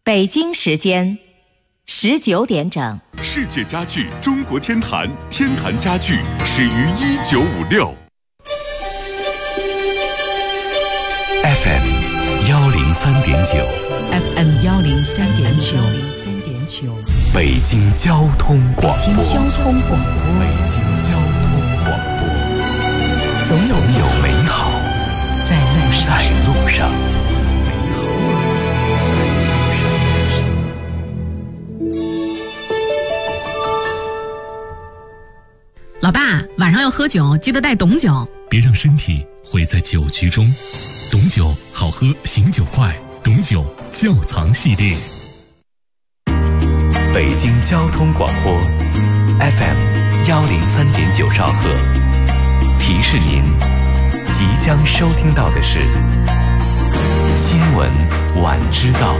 北京时间19点整。 世界家具中国天坛，天坛家具始于1956。 FM 103.9 FM 103.9 北京交通广播。 北京交通广播。 北京交通广播。总有美好在路上。 老爸，晚上要喝酒，记得带董酒， 别让身体毁在酒局中。董酒好喝，醒酒快，董酒窖藏系列。 北京交通广播 FM 103.9兆赫，提示您即将收听到的是新闻晚知道。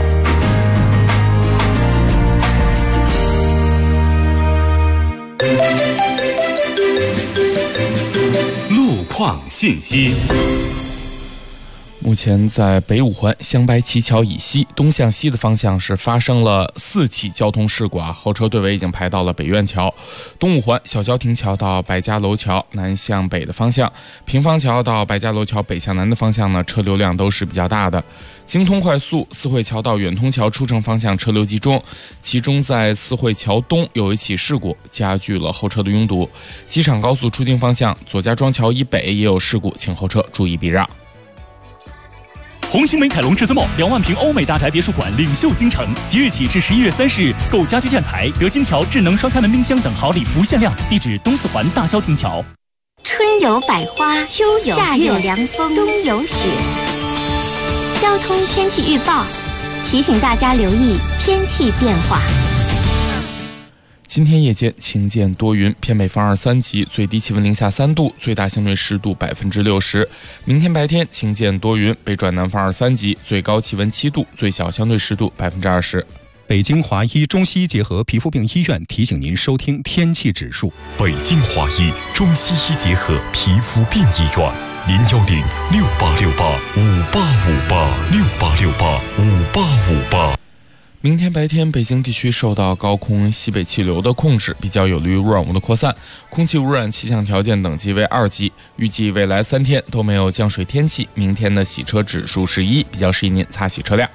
路况信息。 目前在北五环湘白旗桥以西东向西的方向是发生了4起交通事故，后车队尾已经排到了北苑桥。东五环小交亭桥到百家楼桥南向北的方向，平房桥到百家楼桥北向南的方向呢，车流量都是比较大的。京通快速四惠桥到远通桥出城方向车流集中，其中在四惠桥东有一起事故，加剧了后车的拥堵。机场高速出京方向左家庄桥以北也有事故，请后车注意避让。 红星美凯龙至尊梦2万平欧美大宅别墅馆领袖京城，即日起至11月30日，购家居建材得金条、智能双开门冰箱等好礼不限量。地址东四环大交亭桥。 春有百花，秋有夏有凉风，冬有雪。交通天气预报提醒大家留意天气变化。 今天夜间晴见多云，偏北风2、3级，最低气温零下3度，最大相对湿度60%。明天白天晴见多云，北转南风2、3级，最高气温7度，最小相对湿度20%。 北京华医中西医结合皮肤病医院提醒您收听天气指数。 北京华医中西医结合皮肤病医院，010-6868-5858，6868-5858。 明天白天，北京地区受到高空西北气流的控制，比较有利于污染物的扩散，空气污染气象条件等级为2级。预计未来3天都没有降水天气，明天的洗车指数是1，比较适宜您擦洗车辆。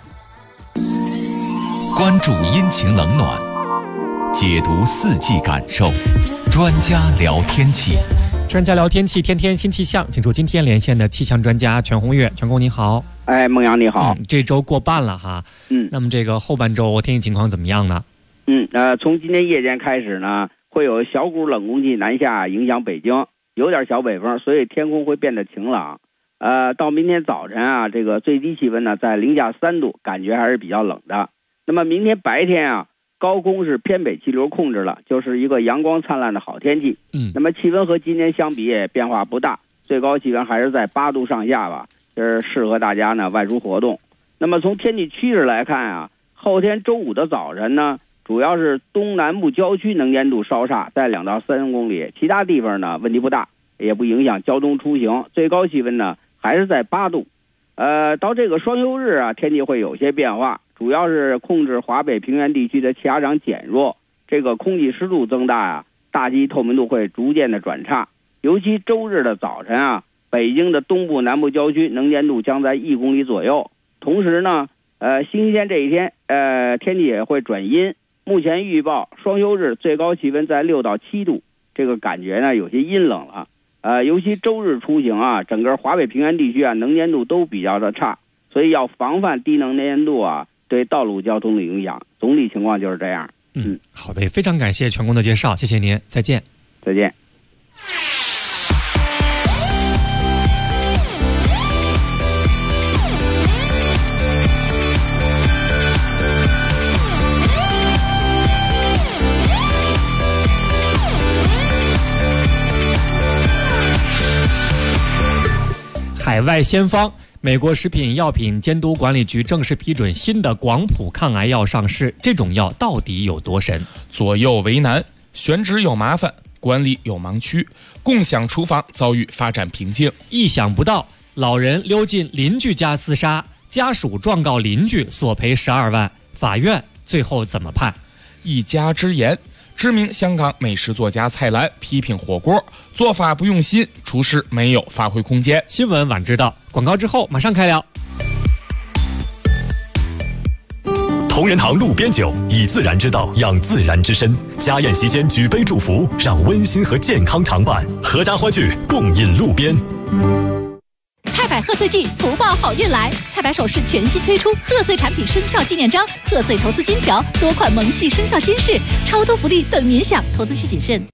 关注阴晴冷暖，解读4季感受，专家聊天气。 专家聊天气，天天新气象，请出今天连线的气象专家全红月。全工你好。 孟阳你好。 这周过半了哈。那么这个后半周天气情况怎么样呢？ 从今天夜间开始呢，会有小股冷空气南下影响北京，有点小北风，所以天空会变得晴朗。到明天早晨啊，这个最低气温呢在零下3度，感觉还是比较冷的。那么明天白天啊，高空是偏北气流控制了，就是一个阳光灿烂的好天气。那么气温和今天相比也变化不大，最高气温还是在8度上下吧，这是适合大家呢外出活动。那么从天气趋势来看啊，后天周五的早晨呢，主要是东南部郊区能见度稍差，在2到3公里，其他地方呢问题不大，也不影响交通出行。最高气温呢还是在8度。到这个双休日啊，天气会有些变化，主要是控制华北平原地区的气压场减弱，这个空气湿度增大啊，大气透明度会逐渐的转差。尤其周日的早晨啊，北京的东部南部郊区能见度将在1公里左右。同时呢，星期天这一天，天气也会转阴。目前预报双休日最高气温在6到7度，这个感觉呢有些阴冷了。尤其周日出行啊，整个华北平原地区啊能见度都比较的差，所以要防范低能见度啊对道路交通的影响。总体情况就是这样。 好的，也非常感谢全工的介绍，谢谢您，再见。 再见。 海外先锋，美国食品药品监督管理局正式批准新的广谱抗癌药上市，这种药到底有多神？ 左右为难，选址有麻烦，管理有盲区，共享厨房遭遇发展瓶颈。 意想不到，老人溜进邻居家自杀，家属状告邻居索赔12万， 法院最后怎么判？ 一家之言。知名香港美食作家蔡澜批评火锅做法不用心，厨师没有发挥空间。 新闻晚知道，广告之后马上开聊。 同仁堂路边酒，以自然之道养自然之身。家宴席间举杯祝福，让温馨和健康常伴。阖家欢聚，共饮路边。 菜百贺岁季，福报好运来！菜百首饰全新推出贺岁产品生肖纪念章、贺岁投资金条、多款萌系生肖金饰，超多福利等您享，投资需谨慎。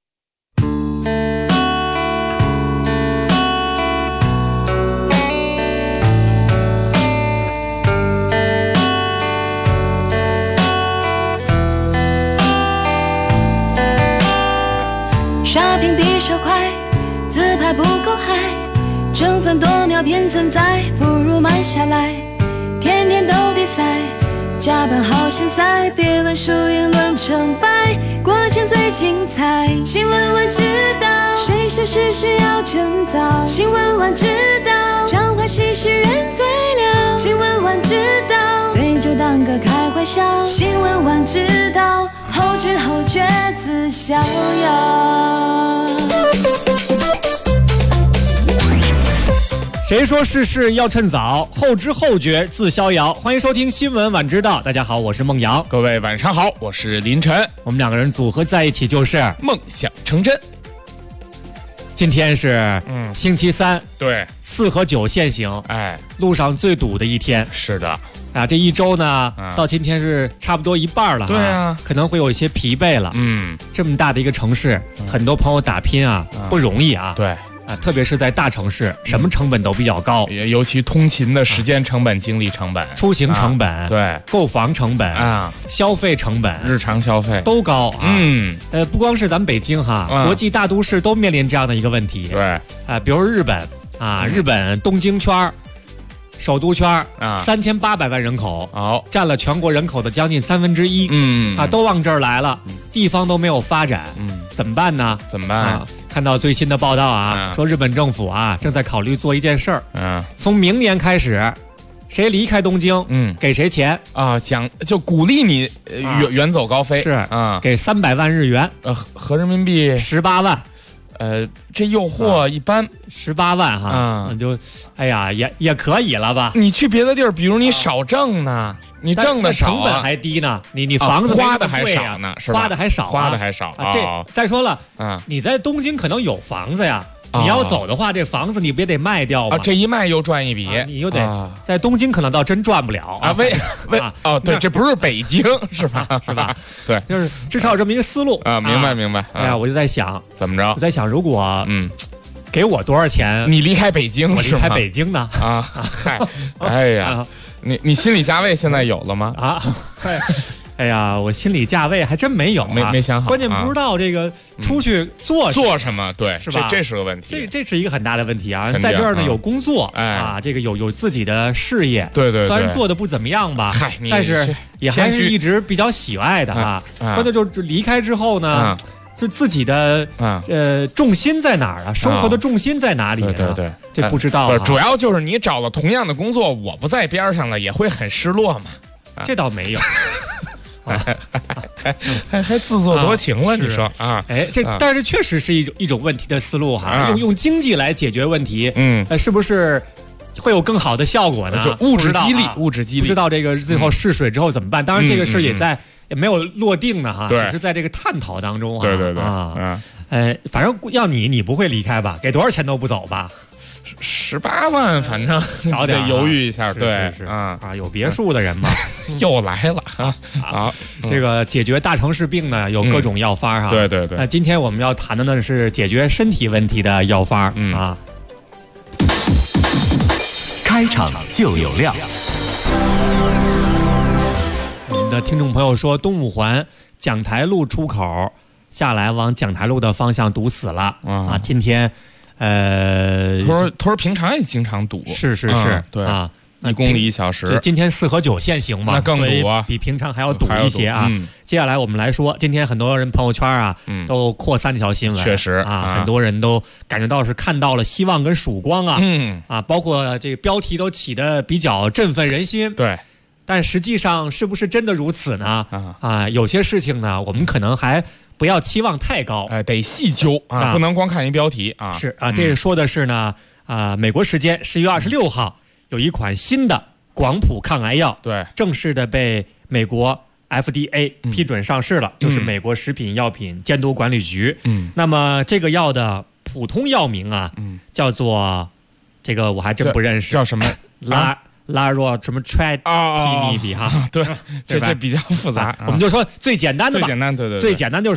刷屏比手快，自拍不够嗨，争分夺秒偏存在，不如慢下来。天天都比赛，加班好心塞，别问输赢论成败，过程最精彩。新闻晚知道，谁说事事要趁早？新闻晚知道，彰化喜事人最了。新闻晚知道，对酒当歌开怀笑。新闻晚知道，后知后觉自逍遥。 谁说事事要趁早？后知后觉自逍遥。欢迎收听新闻晚知道，大家好，我是孟阳。 各位晚上好，我是林晨。 我们两个人组合在一起就是梦想成真。 今天是星期三， 对 ，4和9限行， 哎， 路上最堵的一天。 是的， 啊，这一周呢，到今天是差不多一半了， 对啊， 可能会有一些疲惫了。这么大的一个城市，很多朋友打拼啊，不容易啊。 对。 啊，特别是在大城市，什么成本都比较高， 尤其通勤的时间成本、精力成本、 出行成本， 对， 购房成本啊， 消费成本、 日常消费都高啊。不光是咱们北京哈，国际大都市都面临这样的一个问题。 对， 比如日本啊，日本东京圈首都圈3800万人口，占了全国人口的将近1/3。都往这儿来了，地方都没有发展，怎么办呢？ 怎么办？ 看到最新的报道啊，说日本政府啊正在考虑做一件事儿，从明年开始，谁离开东京，给谁钱啊？就鼓励你远走高飞， 是啊，给300万日元， 合人民币 18万。 这诱惑一般 ，18万哈，就，哎呀，也可以了吧？ 你去别的地儿，比如你少挣呢，你挣的少， 成本还低呢，你房子花的还少呢，是吧？ 花的还少， 花的还少。 这再说了，你在东京可能有房子呀，你要走的话，这房子你不也得卖掉吗？ 这一卖又赚一笔， 你又得在东京可能倒真赚不了啊。 为对，这不是北京是吧？ 是吧？ 对， 就是至少有这么一个思路啊。明白。 哎呀，我就在想怎么着？ 我在想，如果给我多少钱， 你离开北京， 我离开北京呢？ 啊，嗨，哎呀，你心理价位现在有了吗？ 啊，哎呀，我心理价位还真没有， 没想好， 关键不知道这个出去做什么，对， 是吧？ 这是个问题， 这是一个很大的问题啊！在这儿呢有工作啊，这个有自己的事业， 对， 虽然做的不怎么样吧，但是也还是一直比较喜爱的啊。关键就是离开之后呢，就自己的重心在哪儿啊？生活的重心在哪里呢？ 对， 这不知道。 主要就是你找了同样的工作，我不在边上了，也会很失落嘛。 这倒没有。 还自作多情了，你说啊？ 哎，但是确实是一种问题的思路哈，用经济来解决问题，是不是会有更好的效果呢？ 就物质激励，不知道这个最后试水之后怎么办？当然这个事也没有落定呢哈，也是在这个探讨当中对啊。反正要你不会离开吧？给多少钱都不走吧 ？18万，反正少点， 犹豫一下。对， 有别墅的人嘛， 又来了啊！ 这个解决大城市病呢，有各种药方哈。 对。 那今天我们要谈的呢是解决身体问题的药方啊。 开场就有料。 我们的听众朋友说，东五环讲台路出口下来往讲台路的方向堵死了啊！今天。 他说平常也经常堵， 是， 对啊 ，1公里1小时。 今天4和9限行嘛， 那更堵啊， 比平常还要堵一些啊。接下来我们来说，今天很多人朋友圈啊，都扩散这条新闻， 确实啊，很多人都感觉到是看到了希望跟曙光啊，包括这个标题都起得比较振奋人心。 对， 但实际上是不是真的如此呢？有些事情呢，我们可能还不要期望太高， 得细究啊，不能光看一标题啊。 是啊，这个说的是呢，美国时间10月26号，有一款新的广谱抗癌药， 对， 正式的被美国 FDA 批准上市了，就是美国食品药品监督管理局。那么这个药的普通药名啊，叫做这个我还真不认识， 叫什么拉若什么 Tridinib 哈， 对，这比较复杂， 我们就说最简单的吧， 最简单就是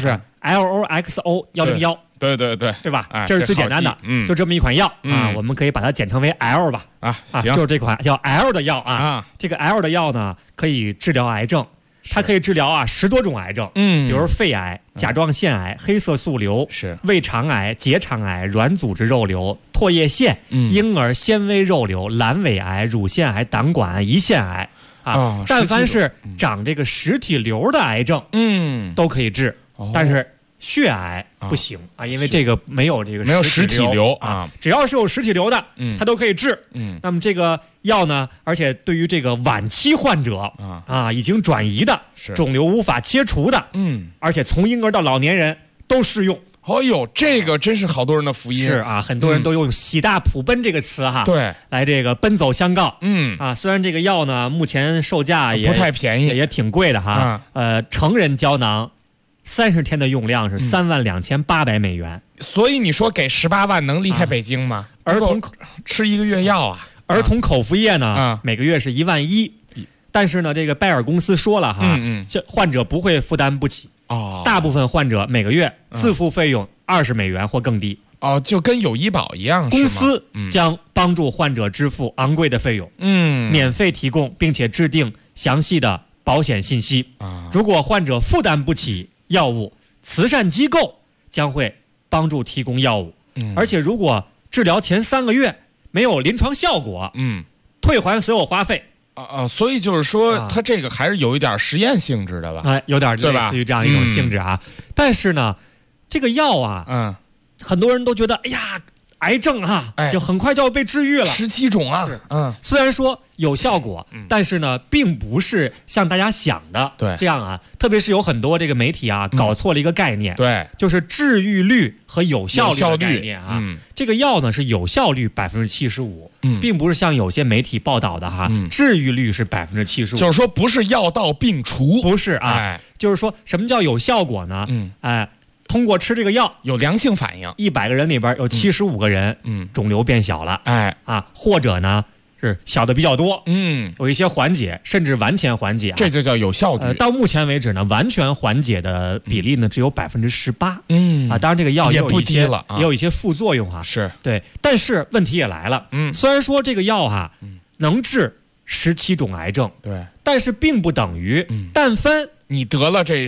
LOXO101，对吧？这是最简单的，就这么一款药啊，我们可以把它简称为 L 吧， 行， 就是这款叫 L 的药啊，这个 L 的药呢可以治疗癌症。它可以治疗10多种癌症，比如肺癌、甲状腺癌、黑色素瘤、胃肠癌、结肠癌、软组织肉瘤、唾液腺、婴儿纤维肉瘤、阑尾癌、乳腺癌、胆管癌、胰腺癌啊，但凡是长这个实体瘤的癌症，都可以治，但是血癌不行啊，因为这个没有实体瘤啊，只要是有实体瘤的，它都可以治。那么这个药呢，而且对于这个晚期患者已经转移的肿瘤无法切除的，而且从婴儿到老年人都适用。 哦呦，这个真是好多人的福音。 是啊，很多人都用喜大普奔这个词哈， 对， 来这个奔走相告。虽然这个药呢目前售价也不太便宜， 也挺贵的哈。成人胶囊30天的用量是32800美元， 所以你说给18万能离开北京吗？ 儿童吃1个月药啊， 儿童口服液呢，每个月是1万1，但是呢，这个拜耳公司说了哈，这患者不会负担不起，大部分患者每个月自付费用20美元或更低， 就跟有医保一样， 公司将帮助患者支付昂贵的费用，免费提供并且制定详细的保险信息，如果患者负担不起药物，慈善机构将会帮助提供药物，而且如果治疗前3个月没有临床效果，退还所有花费。 所以就是说，它这个还是有一点实验性质的吧？ 有点类似于这样一种性质啊。但是呢，这个药啊，很多人都觉得，哎呀，癌症就很快就要被治愈了 ，17种啊。 虽然说有效果，但是呢，并不是像大家想的这样啊。特别是有很多这个媒体啊，搞错了一个概念， 对， 就是治愈率和有效率的概念啊。这个药呢是有效率75%，并不是像有些媒体报道的哈，治愈率是75%。 就是说不是药到病除， 不是啊。就是说什么叫有效果呢？通过吃这个药有良性反应 ，100个人里边有75个人，肿瘤变小了，或者呢是小的比较多，有一些缓解，甚至完全缓解， 这就叫有效率。 到目前为止呢，完全缓解的比例呢只有18%，当然这个药也不低了， 也有一些副作用哈， 是对，但是问题也来了，虽然说这个药哈能治17种癌症， 对， 但是并不等于但凡你得了这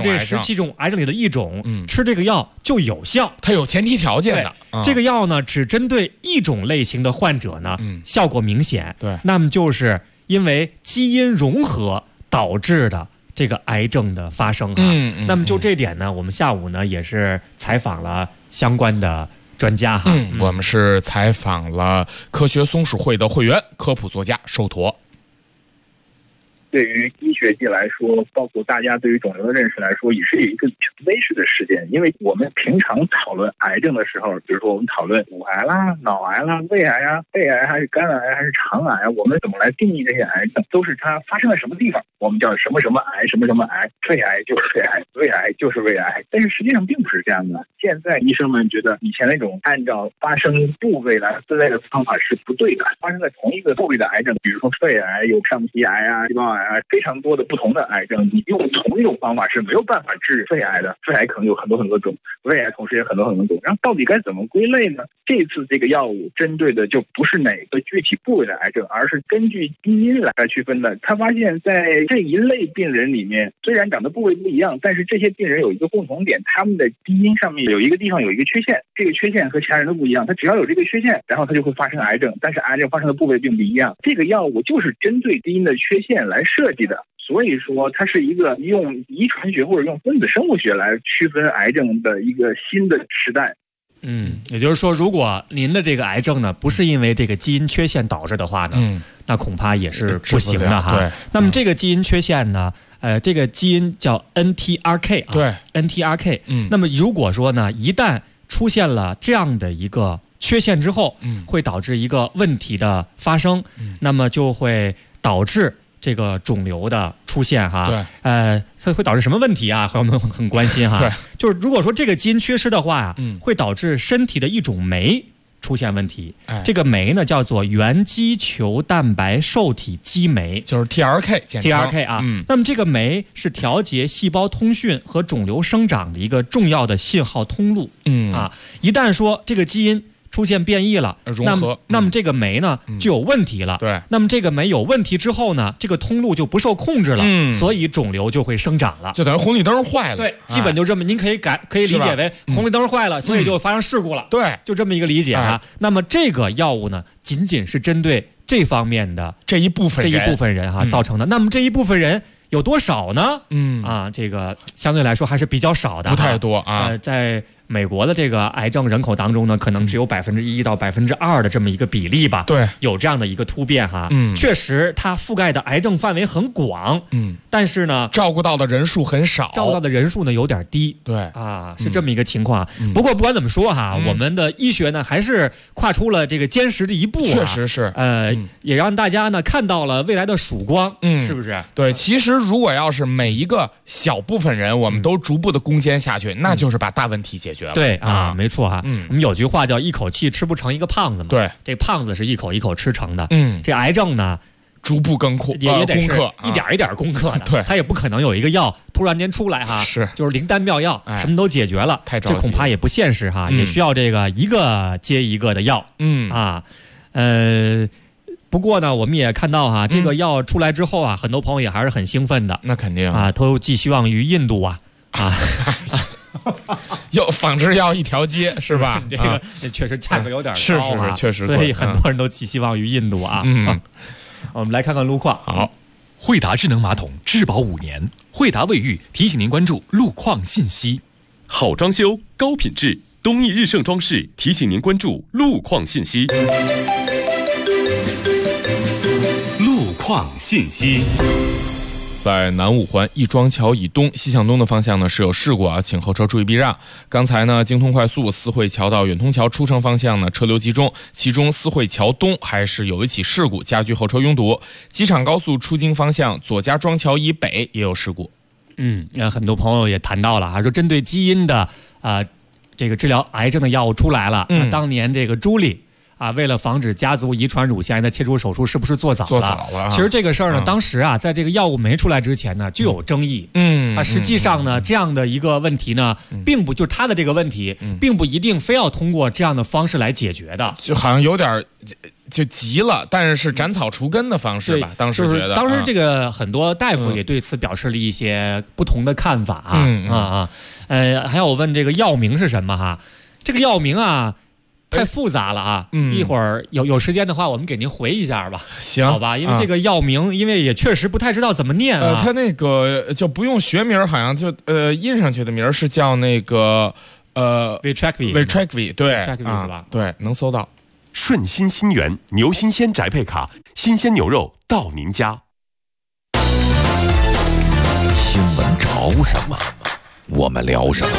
17种癌症里的一种，吃这个药就有效， 它有前提条件的。 这个药呢，只针对一种类型的患者呢，效果明显。 对， 那么就是因为基因融合导致的这个癌症的发生哈。那么就这点呢，我们下午呢也是采访了相关的专家哈。 我们是采访了科学松鼠会的会员、科普作家寿驼。 对于医学界来说，包括大家对于肿瘤的认识来说，也是有一个权威式的事件。因为我们平常讨论癌症的时候，比如说我们讨论骨癌啦、脑癌啦、胃癌啊、肺癌还是肝癌还是肠癌，我们怎么来定义这些癌症？都是它发生在什么地方，我们叫什么什么癌、什么什么癌，肺癌就是肺癌，胃癌就是胃癌。但是实际上并不是这样的。现在医生们觉得以前那种按照发生部位来分类的方法是不对的。发生在同一个部位的癌症，比如说肺癌有上皮癌啊、细胞癌。非常多的不同的癌症，你用同一种方法是没有办法治肺癌的。肺癌可能有很多种，胃癌同时也很多种。然后到底该怎么归类呢？这次这个药物针对的就不是哪个具体部位的癌症，而是根据基因来区分的。他发现在这一类病人里面，虽然长的部位不一样，但是这些病人有一个共同点，他们的基因上面有一个地方有一个缺陷，这个缺陷和其他人都不一样。他只要有这个缺陷，然后他就会发生癌症，但是癌症发生的部位并不一样。这个药物就是针对基因的缺陷来设计的。所以说它是一个用遗传学或者用分子生物学来区分癌症的一个新的时代。 也就是说，如果您的这个癌症呢不是因为这个基因缺陷导致的话呢，那恐怕也是不行的哈。 对， 那么这个基因缺陷呢，这个基因叫 NTRK 啊， 对 ，NTRK。那么如果说呢，一旦出现了这样的一个缺陷之后，会导致一个问题的发生，那么就会导致这个肿瘤的出现哈。 对， 它会导致什么问题啊？我们很关心哈。 对， 就是如果说这个基因缺失的话呀，会导致身体的一种酶出现问题。这个酶呢叫做原基球蛋白受体激酶， 就是 TRK 啊。那么这个酶是调节细胞通讯和肿瘤生长的一个重要的信号通路。一旦说这个基因出现变异了， 融合， 那么这个酶呢就有问题了。 对， 那么这个酶有问题之后呢，这个通路就不受控制了，所以肿瘤就会生长了， 就等于红绿灯坏了。 对，基本就这么，您可以理解为红绿灯坏了，所以就发生事故了。 对， 就这么一个理解啊。那么这个药物呢，仅仅是针对这方面的这一部分人哈造成的。那么这一部分人有多少呢？这个相对来说还是比较少的， 不太多啊。 在美国的这个癌症人口当中呢，可能只有1%到2%的这么一个比例吧。 对， 有这样的一个突变哈。确实它覆盖的癌症范围很广。但是呢， 照顾到的人数很少， 照顾到的人数呢有点低。 对啊，是这么一个情况。不过不管怎么说哈，我们的医学呢还是跨出了这个坚实的一步。 确实是。 也让大家呢看到了未来的曙光。是不是？ 对，其实如果要是每一个小部分人，我们都逐步的攻坚下去，那就是把大问题解决了。 对啊，没错啊。我们有句话叫一口气吃不成一个胖子嘛。 对， 这胖子是一口一口吃成的。这癌症呢， 逐步攻克， 也得是一点一点攻克的。 对， 它也不可能有一个药突然间出来哈，就是灵丹妙药，什么都解决了。 太着急了， 这恐怕也不现实哈，也需要这个一个接一个的药。不过呢，我们也看到哈，这个药出来之后啊，很多朋友也还是很兴奋的。 那肯定啊，都寄希望于印度啊。 有仿制药一条街是吧？ 这个确实价格有点高， 是确实， 所以很多人都寄希望于印度啊。我们来看看路况。 好， 惠达智能马桶质保5年，惠达卫浴提醒您关注路况信息。 好装修，高品质，东义日盛装饰提醒您关注路况信息。路况信息。 在南五环亦庄桥以东西向东的方向呢是有事故啊，请后车注意避让。刚才呢，京通快速四惠桥到远通桥出城方向呢车流集中，其中四惠桥东还是有一起事故，加剧后车拥堵。机场高速出京方向左家庄桥以北也有事故。 很多朋友也谈到了啊，说针对基因的这个治疗癌症的药物出来了。当年这个朱莉为了防止家族遗传乳腺癌的切除手术，是不是做早了？其实这个事儿呢，当时啊，在这个药物没出来之前呢，就有争议。实际上呢，这样的一个问题呢，并不就是他的这个问题，并不一定非要通过这样的方式来解决的， 就好像有点就急了，但是斩草除根的方式吧。当时觉得， 当时这个很多大夫也对此表示了一些不同的看法还有我问这个药名是什么哈？这个药名啊。太复杂了啊！一会儿有时间的话，我们给您回一下吧。 行， 好吧，因为这个药名，因为也确实不太知道怎么念啊。 它那个就不用学名，好像就印上去的名是叫那个 Vitrakvi， 对是吧？ 对，能搜到。 顺心新源牛新鲜宅配卡，新鲜牛肉到您家。 新闻潮什么，我们聊什么。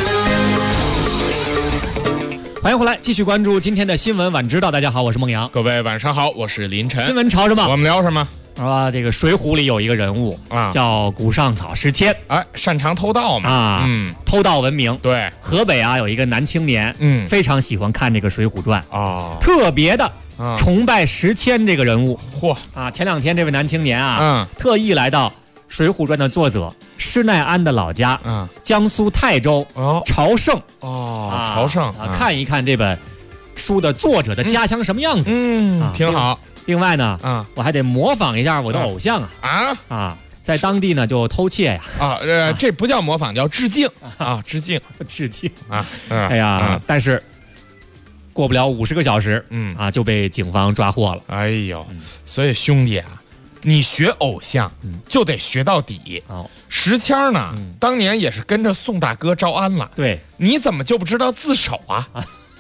欢迎回来，继续关注今天的新闻晚知道。大家好，我是孟阳。 各位晚上好，我是林晨。 新闻潮什么？ 我们聊什么？ 这个《水浒》里有一个人物叫古上草石阡， 擅长偷盗嘛， 偷盗闻名。 对， 河北有一个男青年，非常喜欢看这个《水浒传》特别的崇拜石阡这个人物。前2天这位男青年特意来到《水浒传》的作者施耐庵的老家，江苏泰州朝圣。 朝圣看一看这本书的作者的家乡什么样子。 挺好。 另外呢，我还得模仿一下我的偶像在当地呢就偷窃呀。 这不叫模仿，叫致敬致敬哎呀，但是过不了50个小时，就被警方抓获了。 哎呦，所以兄弟你学偶像就得学到底。石阡呢，当年也是跟着宋大哥招安了。 对， 你怎么就不知道自首啊？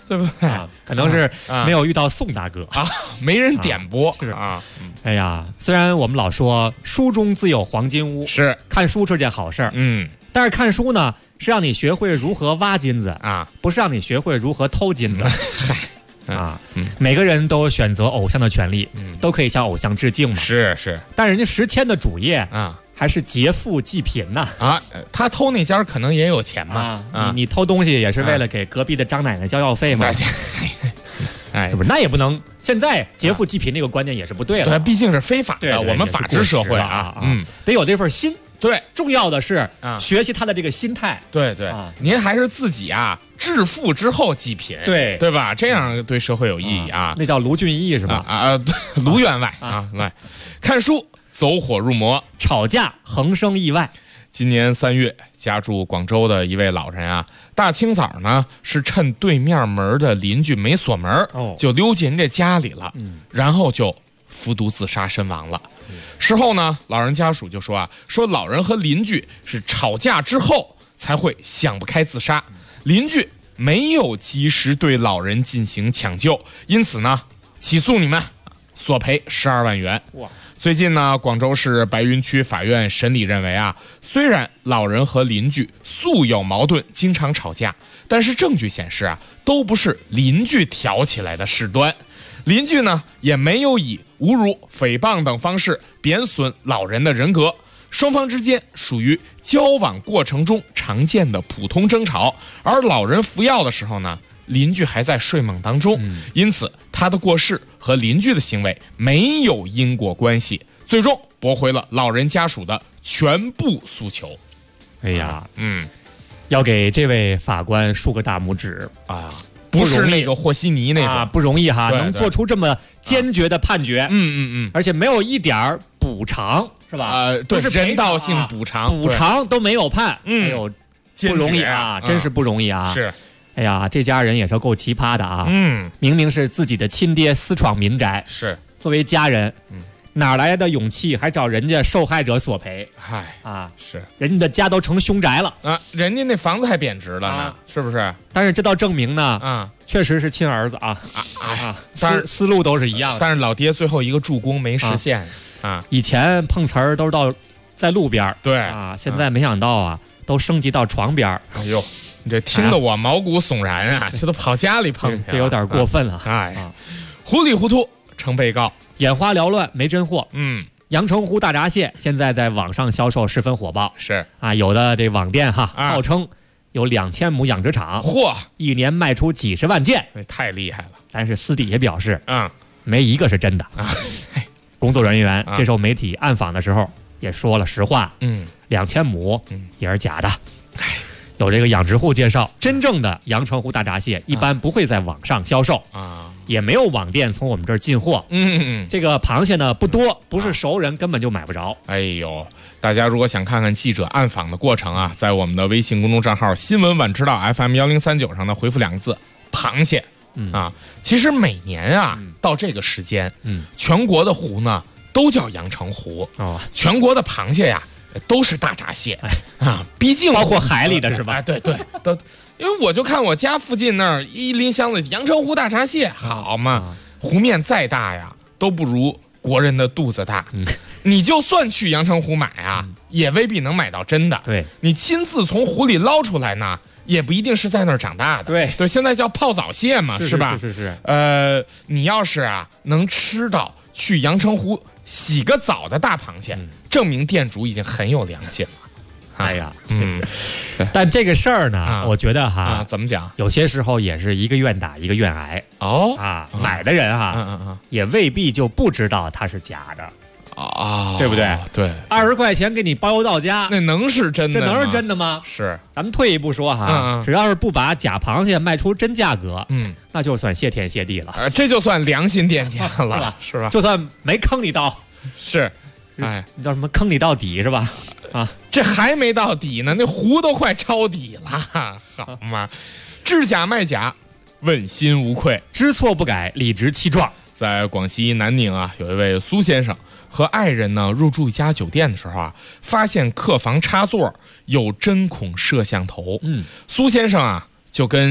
对不对？ 可能是没有遇到宋大哥啊，没人点播是啊。 哎呀，虽然我们老说书中自有黄金屋， 是看书是件好事儿，但是看书呢是让你学会如何挖金子啊，不是让你学会如何偷金子。每个人都有选择偶像的权利，都可以向偶像致敬嘛。 是， 但人家石谦的主业啊，还是劫富济贫呐他偷那家可能也有钱嘛你偷东西也是为了给隔壁的张奶奶交药费嘛。是不是？那也不能，现在劫富济贫这个观念也是不对了， 对，毕竟是非法的，我们法治社会啊， 得有这份心。 对， 重要的是学习他的这个心态。 对，您还是自己致富之后济贫，对吧？这样对社会有意义啊。 那叫卢俊义是吧？ 卢员外来看书走火入魔， 吵架横生意外。 今年3月，家住广州的一位老人大清早呢是趁对面门的邻居没锁门，就溜进人家家里了，然后就服毒自杀身亡了。事后呢，老人家属就说老人和邻居是吵架之后才会想不开自杀，邻居没有及时对老人进行抢救，因此呢起诉你们，索赔12万元。哇！最近呢，广州市白云区法院审理认为虽然老人和邻居素有矛盾，经常吵架，但是证据显示都不是邻居挑起来的事端。邻居呢也没有以侮辱、诽谤等方式贬损老人的人格，双方之间属于交往过程中常见的普通争吵，而老人服药的时候呢，邻居还在睡梦当中，因此他的过世和邻居的行为没有因果关系，最终驳回了老人家属的全部诉求。 哎呀，要给这位法官竖个大拇指啊！ 不是那个和稀泥那种不容易能做出这么坚决的判决，而且没有一点补偿，是吧？ 对，人道性补偿都没有判，哎呦，不容易真是不容易是， 哎呀，这家人也是够奇葩的明明是自己的亲爹私闯民宅， 是作为家人，哪来的勇气还找人家受害者索赔？ 是人家的家都成凶宅了人家那房子还贬值了呢，是不是？ 但是这倒证明呢，确实是亲儿子思路都是一样的。 但是老爹最后一个助攻没实现以前碰瓷儿都是在路边， 对现在没想到都升级到床边。 哎呦，你这听得我毛骨悚然这都跑家里碰去， 这有点过分了。 糊里糊涂成被告， 眼花缭乱没真货。阳澄湖大闸蟹现在在网上销售十分火爆， 是有的这网店号称有2000亩养殖场，一年卖出几十万件， 太厉害了。 但是私底下表示没一个是真的工作人员接受媒体暗访的时候也说了实话，2000亩也是假的。有这个养殖户介绍，真正的阳澄湖大闸蟹一般不会在网上销售也没有网店从我们这儿进货。这个螃蟹呢不多，不是熟人根本就买不着。 哎呦，大家如果想看看记者暗访的过程在我们的微信公众账号新闻晚知道 FM1039上呢回复2个字螃蟹其实每年到这个时间全国的湖呢都叫阳澄湖全国的螃蟹都是大闸蟹毕竟包括海里的是吧？ 对，因为我就看我家附近那儿一拎箱子阳澄湖大闸蟹，好嘛，湖面再大都不如国人的肚子大。你就算去阳澄湖买也未必能买到真的。 对， 你亲自从湖里捞出来呢，也不一定是在那儿长大的。 对， 现在叫泡澡蟹嘛，是吧？ 是。 你要是能吃到去阳澄湖洗个澡的大螃蟹，证明店主已经很有良心了。 哎呀，但这个事儿呢，我觉得怎么讲？ 有些时候也是一个愿打一个愿挨买的人也未必就不知道它是假的对不对？ 对 ，20块钱给你包邮到家， 那能是真的？ 这能是真的吗？ 是， 咱们退一步说只要是不把假螃蟹卖出真价格，那就算谢天谢地了。 这就算良心店家了，是吧？ 就算没坑你到， 是， 你叫什么坑你到底是吧？ 这还没到底呢，那湖都快抄底了，好吗？制假卖假，问心无愧， 知错不改，理直气壮。 在广西南宁有一位苏先生和爱人呢入住一家酒店的时候发现客房插座有针孔摄像头。苏先生就跟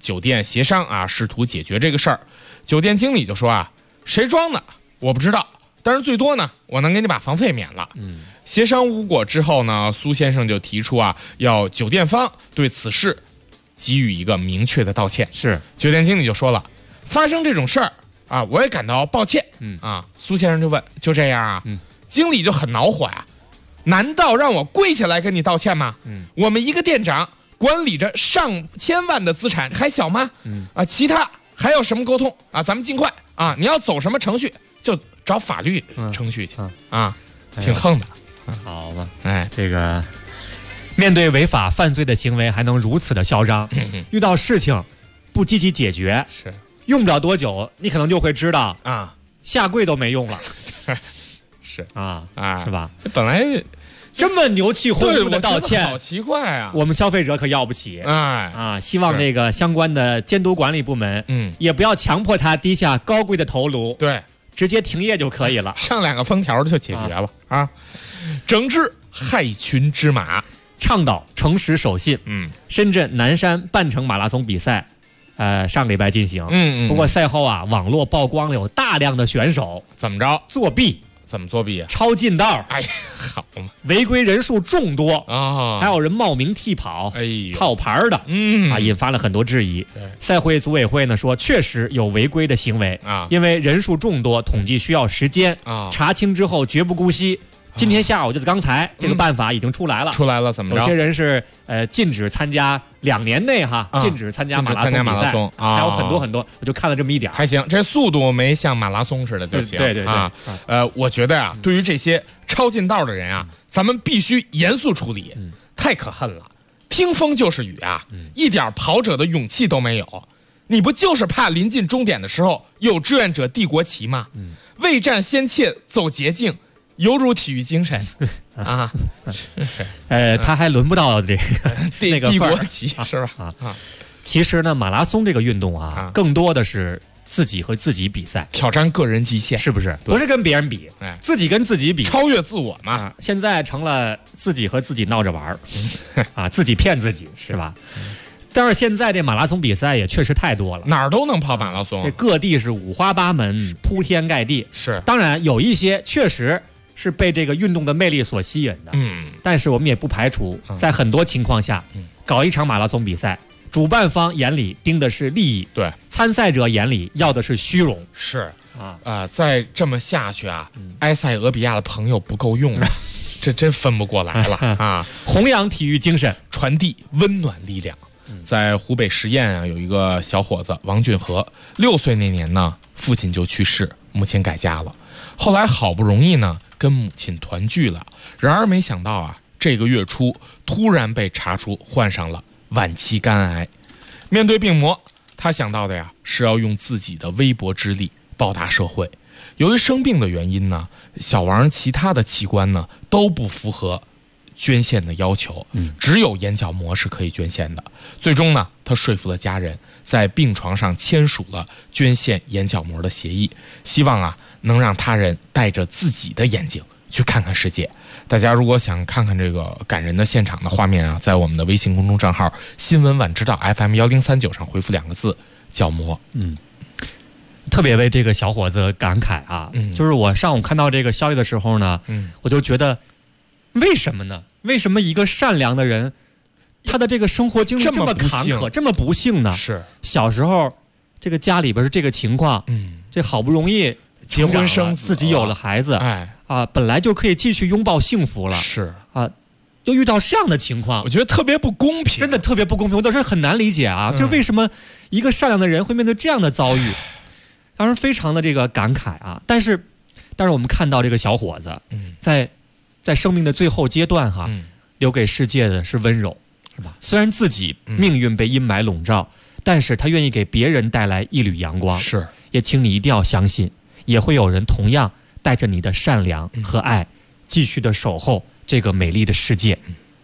酒店协商啊，试图解决这个事儿。酒店经理就说啊，谁装的我不知道，但是最多呢，我能给你把房费免了。协商无果之后呢，苏先生就提出啊，要酒店方对此事给予一个明确的道歉。 是， 酒店经理就说了，发生这种事儿啊，我也感到抱歉。苏先生就问，就这样啊？经理就很恼火呀，难道让我跪下来跟你道歉吗？我们一个店长管理着上千万的资产还小吗？其他还有什么沟通啊？咱们尽快啊！你要走什么程序就找法律程序去挺横的。 好吧，这个面对违法犯罪的行为还能如此的嚣张，遇到事情不积极解决， 是用不了多久，你可能就会知道啊， 下跪都没用了。 是是吧？ 这本来这么牛气哄哄的道歉， 好奇怪啊！ 我们消费者可要不起。希望这个相关的监督管理部门，也不要强迫他低下高贵的头颅， 对， 直接停业就可以了， 上2个封条就解决了整治害群之马， 倡导诚实守信。深圳南山半程马拉松比赛，上个礼拜进行。不过赛后啊，网络曝光了有大量的选手怎么着作弊。 怎么作弊啊？ 超近道， 好嘛， 违规人数众多啊， 还有人冒名替跑，套牌的，引发了很多质疑。赛会组委会呢说，确实有违规的行为啊，因为人数众多，统计需要时间啊，查清之后绝不姑息。今天下午就是刚才这个办法已经出来了，怎么着？有些人是禁止参加2年内禁止参加马拉松比赛，还有很多，我就看了这么一点， 还行，这速度没像马拉松似的就行。 对我觉得对于这些超近道的人啊，咱们必须严肃处理，太可恨了，听风就是雨啊，一点跑者的勇气都没有。你不就是怕临近终点的时候有志愿者递国旗吗？未战先怯走捷径。犹如体育精神啊！ 他还轮不到这个那个帝国旗是吧？ 其实呢，马拉松这个运动更多的是自己和自己比赛， 挑战个人极限， 是不是？不是跟别人比，自己跟自己比， 超越自我嘛。 现在成了自己和自己闹着玩自己骗自己，是吧？但是现在这马拉松比赛也确实太多了， 哪儿都能跑马拉松， 这各地是五花八门，铺天盖地。 是， 当然有一些确实是被这个运动的魅力所吸引的，但是我们也不排除在很多情况下，搞一场马拉松比赛，主办方眼里盯的是利益， 对， 参赛者眼里要的是虚荣， 是再这么下去埃塞俄比亚的朋友不够用了，这真分不过来了弘扬体育精神， 传递温暖力量。在湖北十堰有一个小伙子王俊和，6岁那年呢，父亲就去世，母亲改嫁了。后来好不容易呢，跟母亲团聚了，然而没想到这个月初突然被查出患上了晚期肝癌。面对病魔，他想到的是要用自己的微薄之力报答社会。由于生病的原因呢，小王其他的器官呢都不符合捐献的要求，只有眼角膜是可以捐献的。最终呢，他说服了家人，在病床上签署了捐献眼角膜的协议，希望能让他人带着自己的眼睛去看看世界。大家如果想看看这个感人的现场的画面在我们的微信公众账号新闻晚知道 FM1039上回复2个字角膜。 特别为这个小伙子感慨就是我上午看到这个消息的时候呢，我就觉得为什么呢？为什么一个善良的人，他的这个生活经历这么坎坷，这么不幸呢？ 是小时候这个家里边是这个情况，这好不容易结婚生子， 自己有了孩子，本来就可以继续拥抱幸福了， 是又遇到这样的情况， 我觉得特别不公平， 真的特别不公平，我当时很难理解就是为什么一个善良的人会面对这样的遭遇，当时非常的这个感慨但是我们看到这个小伙子，在生命的最后阶段留给世界的是温柔，是吧？虽然自己命运被阴霾笼罩，但是他愿意给别人带来一缕阳光。 是， 也请你一定要相信，也会有人同样带着你的善良和爱，继续的守候这个美丽的世界。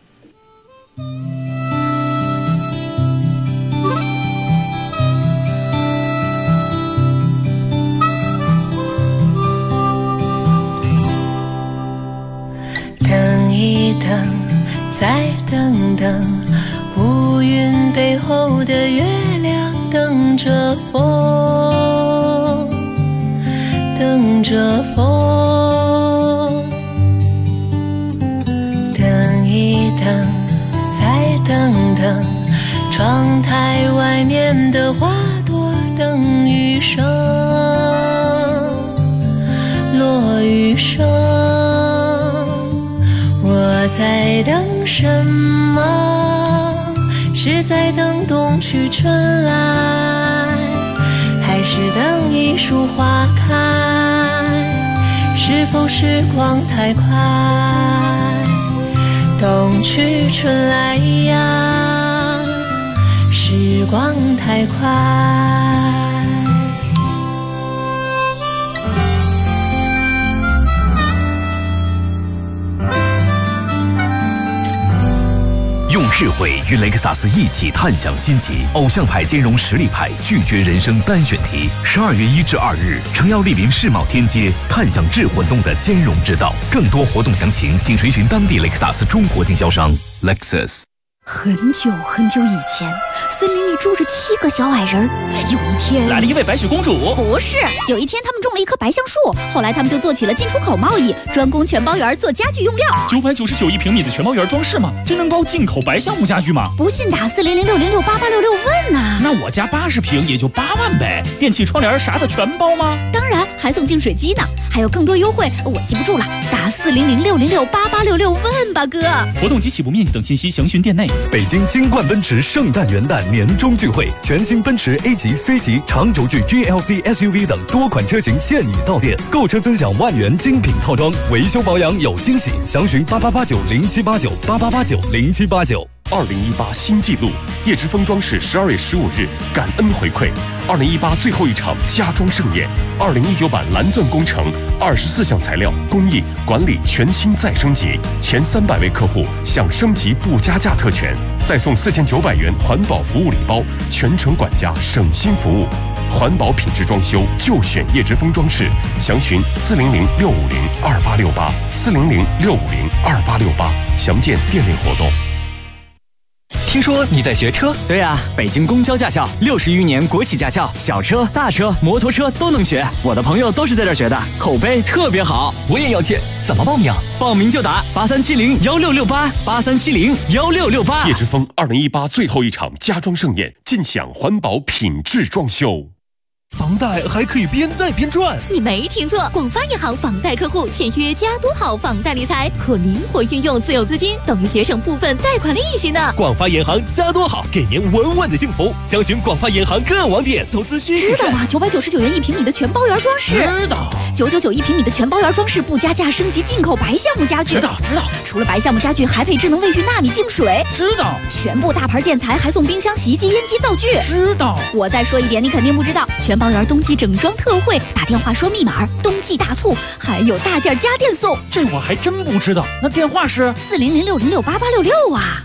等一等，再等等，乌云背后的月亮等着风，等着风，等一等，再等等，窗台外面的花朵等雨声，落雨声。我在等什么？是在等冬去春来，还是等一树花开？是否时光太快？冬去春来呀，时光太快。 用智慧与雷克萨斯一起探向新奇，偶像派兼容实力派，拒绝人生单选题。12月1至2日，诚邀莅临世贸天阶，探向智混动的兼容之道。更多活动详情，请垂询当地雷克萨斯中国经销商 Lexus。 很久很久以前，森林里住着7个小矮人。有一天， 来了一位白雪公主。 不是，有一天他们种了一棵白橡树，后来他们就做起了进出口贸易，专供全包园做家具用料。 999一平米的全包园装饰吗？真能包进口白橡木家具吗？ 不信打400606866问呐。 那我家80平也就8万呗，电器窗帘啥的全包吗？ 当然，还送净水机呢，还有更多优惠，我记不住了，打400606866问吧，哥。 活动及起步面积等信息详询店内。 北京金冠奔驰圣诞元旦年终聚会，全新奔驰 A 级、C 级、长轴距 GLC SUV 等多款车型现已到店，购车尊享万元精品套装，维修保养有惊喜，详询8889078988890789。 2018新纪录，叶之峰装饰12月15日感恩回馈，2018最后一场家装盛宴，2019版蓝钻工程24项材料工艺管理全新再升级，前300位客户享升级不加价特权，再送4900元环保服务礼包，全程管家省心服务。环保品质装修就选叶之峰装饰，详询400-650-2868，400-650-2868，详见店内活动。 听说你在学车？对啊，北京公交驾校60余年国企驾校，小车、大车、摩托车都能学。我的朋友都是在这儿学的，口碑特别好。我也要去，怎么报名？报名就打83701668，83701668。 叶之峰2018最后一场家装盛宴，尽享环保品质装修。 房贷还可以边贷边赚， 你没听错，广发银行房贷客户签约加多好房贷理财，可灵活运用自有资金，等于节省部分贷款利息呢。 广发银行加多好，给您稳稳的幸福。详询广发银行各网点，投资需谨慎。 知道吗？999元一平米的全包园装饰。 知道。 999一平米的全包园装饰不加价升级进口白橡木家具。 知道。 除了白橡木家具，还配智能卫浴纳米净水。 知道。 全部大牌建材还送冰箱、洗衣机、烟机、灶具。 知道。 我再说一遍，你肯定不知道，全包园冬季整装特惠，打电话说密码，冬季大促，还有大件家电送。 这我还真不知道，那电话是 400606866啊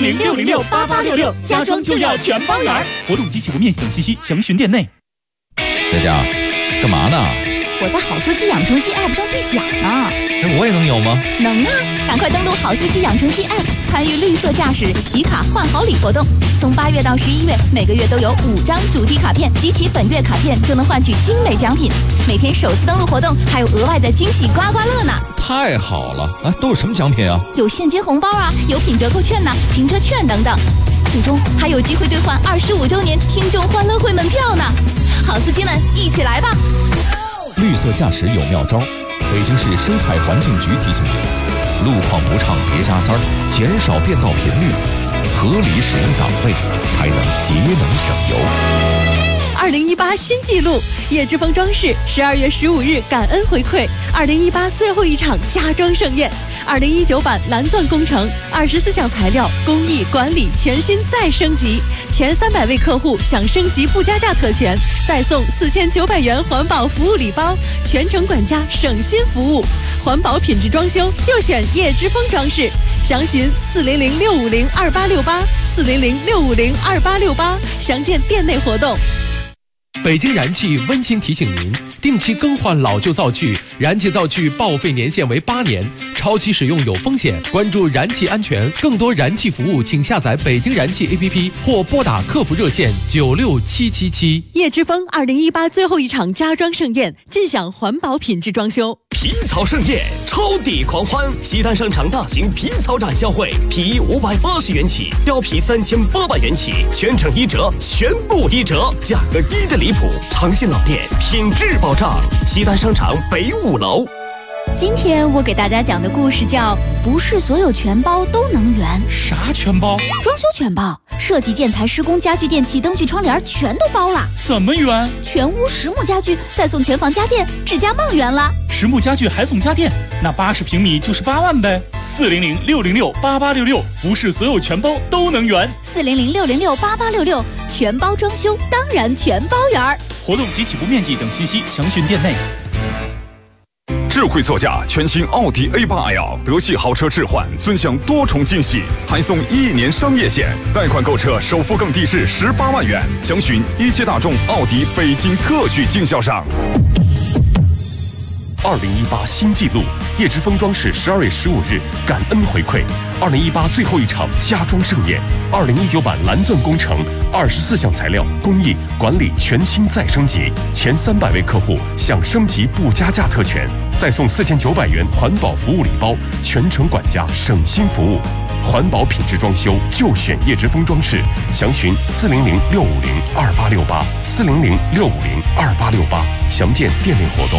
，400606866，家装就要全包园。 活动及起步面积等信息详询店内。 佳佳，干嘛呢？ 我在好司机养成系 App 上兑奖呢。 我也能有吗？ 能啊！赶快登录好司机养成系 App， 参与绿色驾驶集卡换好礼活动。从8月到11月，每个月都有5张主题卡片，集齐本月卡片就能换取精美奖品。每天首次登录活动还有额外的惊喜刮刮乐呢！ 太好了！哎，都有什么奖品啊？ 有现金红包啊，有品折扣券呐，停车券等等。最终还有机会兑换25周年听众欢乐会门票呢！好司机们，一起来吧！ 绿色驾驶有妙招，北京市生态环境局提醒您：路况不畅别加塞儿，减少变道频率，合理使用档位，才能节能省油。 2018新纪录，叶之峰装饰12月15日感恩回馈2018最后一场家装盛宴，2019版蓝钻工程24项材料工艺管理全新再升级，前300位客户享升级不加价特权，再送4900元环保服务礼包，全程管家省心服务，环保品质装修就选叶之峰装饰，详询400-650-2868，400-650-2868，详见店内活动。 北京燃气温馨提醒您，定期更换老旧灶具，燃气灶具报废年限为8年， 超期使用有风险，关注燃气安全。更多燃气服务，请下载北京燃气 APP 或拨打客服热线96777。 叶之峰2018最后一场家装盛宴，尽享环保品质装修。 皮草盛宴，超抵狂欢！西单商场大型皮草展销会，皮衣580元起，貂皮3800元起，全程1折，全部1折，价格低得离谱。长信老店，品质保障。西单商场北5楼。 今天我给大家讲的故事叫“不是所有全包都能圆”。 啥全包？ 装修全包，设计、建材、施工、家具、电器、灯具、窗帘全都包了。 怎么圆？ 全屋实木家具，再送全房家电，指甲梦圆了。 实木家具还送家电，那80平米就是8万呗。400-606-8866，不是所有全包都能圆。 400-606-8866，全包装修当然全包圆。 活动及起步面积等信息详询店内。 智慧座驾全新奥迪 A8L， 德系豪车置换，尊享多重惊喜，还送1年商业险，贷款购车首付更低至18万元。详询一汽大众奥迪北京特许经销商。2018新纪录，叶之峰装饰12月15日感恩回馈2018最后一场家装盛宴，2019版蓝钻工程24项材料工艺管理全新再升级，前300位客户享升级不加价特权，再送4900元环保服务礼包，全程管家省心服务。环保品质装修就选叶之峰装饰，详询400-650-2868 400-650-2868，详见店内活动。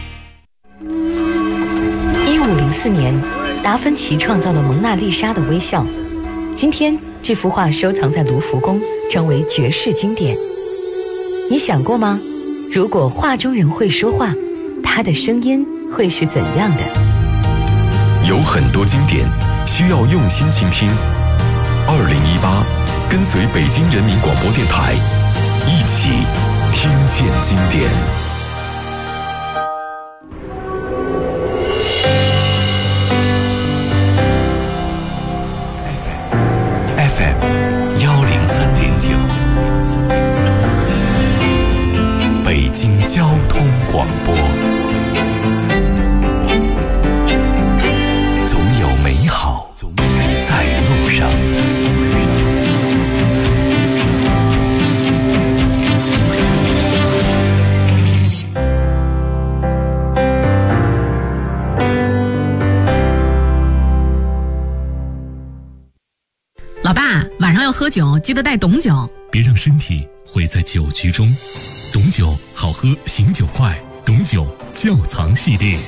1504年，达芬奇创造了蒙娜丽莎的微笑。今天，这幅画收藏在卢浮宫，成为绝世经典。你想过吗？如果画中人会说话，他的声音会是怎样的？ 有很多经典需要用心倾听。2018，跟随北京人民广播电台，一起听见经典。FM103.9，北京交通广播。总有美好在路上。 老爸，晚上要喝酒，记得带董酒， 别让身体毁在酒局中。董酒好喝，醒酒快，董酒窖藏系列。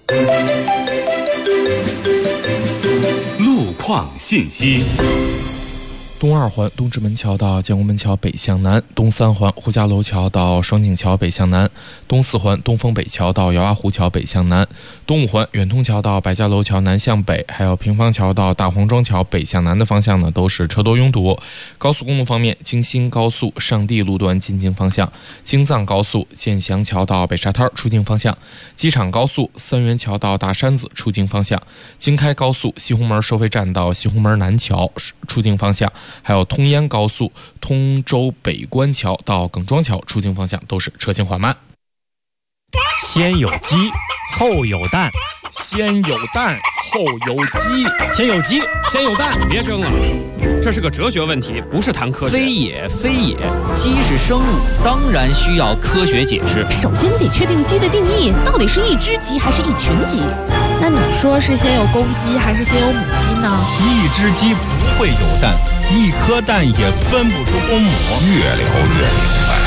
路况信息。 东2环东直门桥到建国门桥北向南，东3环呼家楼桥到双井桥北向南，东4环东风北桥到姚洼湖桥北向南，东5环远通桥到百家楼桥南向北，还有平房桥到大黄庄桥北向南的方向呢，都是车多拥堵。高速公路方面，京新高速上地路段进京方向，京藏高速建祥桥到北沙滩出京方向，机场高速三元桥到大山子出京方向，京开高速西红门收费站到西红门南桥出京方向，还有通燕高速通州北关桥到耿庄桥出京方向都是车行缓慢。 先有鸡，后有蛋。 先有蛋，后有鸡。 先有鸡，先有蛋。 别争了，这是个哲学问题，不是谈科学。 非也，非也，鸡是生物，当然需要科学解释。 首先得确定鸡的定义，到底是一只鸡还是一群鸡？ 那你说是先有公鸡还是先有母鸡呢？ 一只鸡不会有蛋，一颗蛋也分不出公母。 越聊越明白。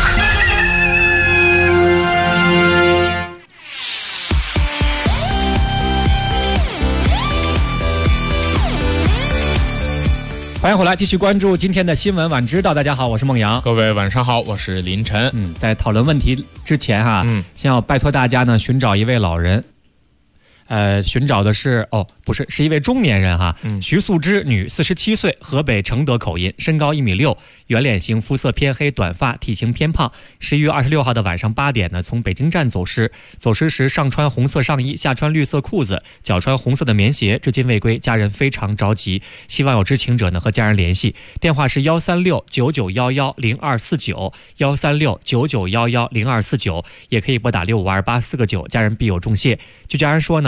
欢迎回来，继续关注今天的新闻晚知道。大家好，我是孟阳。 各位晚上好，我是林晨。 在讨论问题之前先要拜托大家呢，寻找一位老人。寻找的是是一位中年人哈，徐素芝，女，47岁，河北承德口音，身高1.6米，圆脸型，肤色偏黑，短发，体型偏胖。11月26号的晚上8点呢，从北京站走失时上穿红色上衣，下穿绿色裤子，脚穿红色的棉鞋，至今未归，家人非常着急，希望有知情者呢和家人联系，电话是136-9911-0249 136-9911-0249，也可以拨打652849，家人必有重谢。据家人说呢，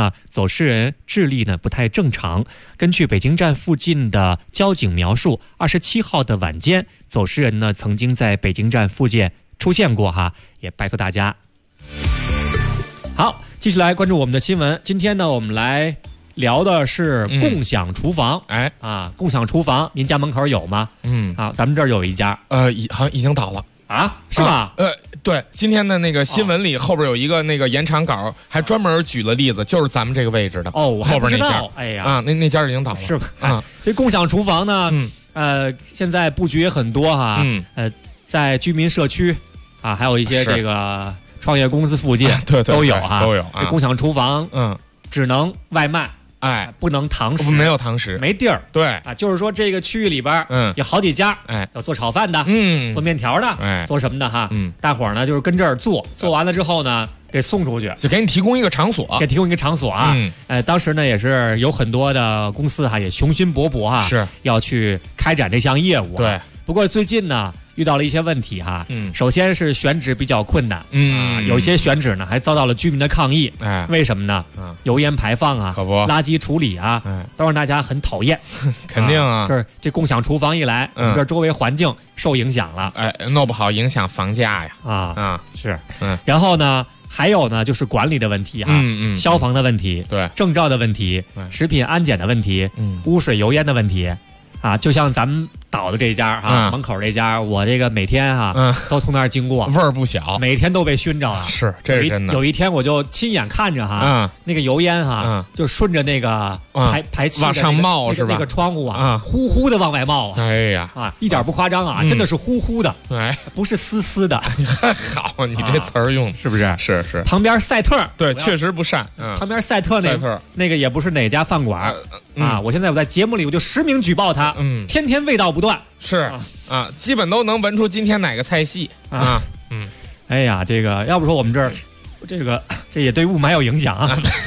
呢，走失人智力呢不太正常。根据北京站附近的交警描述，27号的晚间，走失人呢曾经在北京站附近出现过哈，也拜托大家。好，继续来关注我们的新闻。今天呢，我们来聊的是共享厨房。共享厨房，您家门口有吗？咱们这儿有一家， 好像已经倒了啊，是吗？ 对，今天的那个新闻里后边有一个那个延长稿，还专门举了例子，就是咱们这个位置的我后边那家。 哎呀， 那家已经倒了， 是吧？这共享厨房呢，现在布局也很多哈，在居民社区还有一些这个创业公司附近都有哈， 都有。 这共享厨房，只能外卖。不能堂食， 没有堂食， 没地儿。 对就是说这个区域里边，有好几家，有做炒饭的，做面条的，做什么的哈，大伙儿呢就是跟这儿做完了之后呢，给送出去， 就给你提供一个场所， 当时呢也是有很多的公司也雄心勃勃是要去开展这项业务。 对， 不过最近呢，遇到了一些问题哈，首先是选址比较困难，有些选址呢还遭到了居民的抗议，为什么呢？油烟排放啊， 可不， 垃圾处理啊，都让大家很讨厌。 肯定啊， 就是这共享厨房一来，我们这周围环境受影响了， 弄不好影响房价呀， 是，然后呢，还有呢就是管理的问题消防的问题， 对， 证照的问题，食品安检的问题，污水油烟的问题。就像咱们岛的这家门口这家，我这个每天都从那儿经过， 味儿不小， 每天都被熏着啊。 是，这是真的。 有一天我就亲眼看着那个油烟就顺着那个排气往上冒是吧？ 那个窗户呼呼的往外冒哎呀一点不夸张真的是呼呼的，不是丝丝的。 好，你这词儿用是不是？ 是。 旁边赛特， 对，确实不善。 旁边赛特那个也不是哪家饭馆我现在在节目里我就实名举报他。天天味道不断， 是基本都能闻出今天哪个菜系哎呀，这个要不说我们这儿，这也对雾霾有影响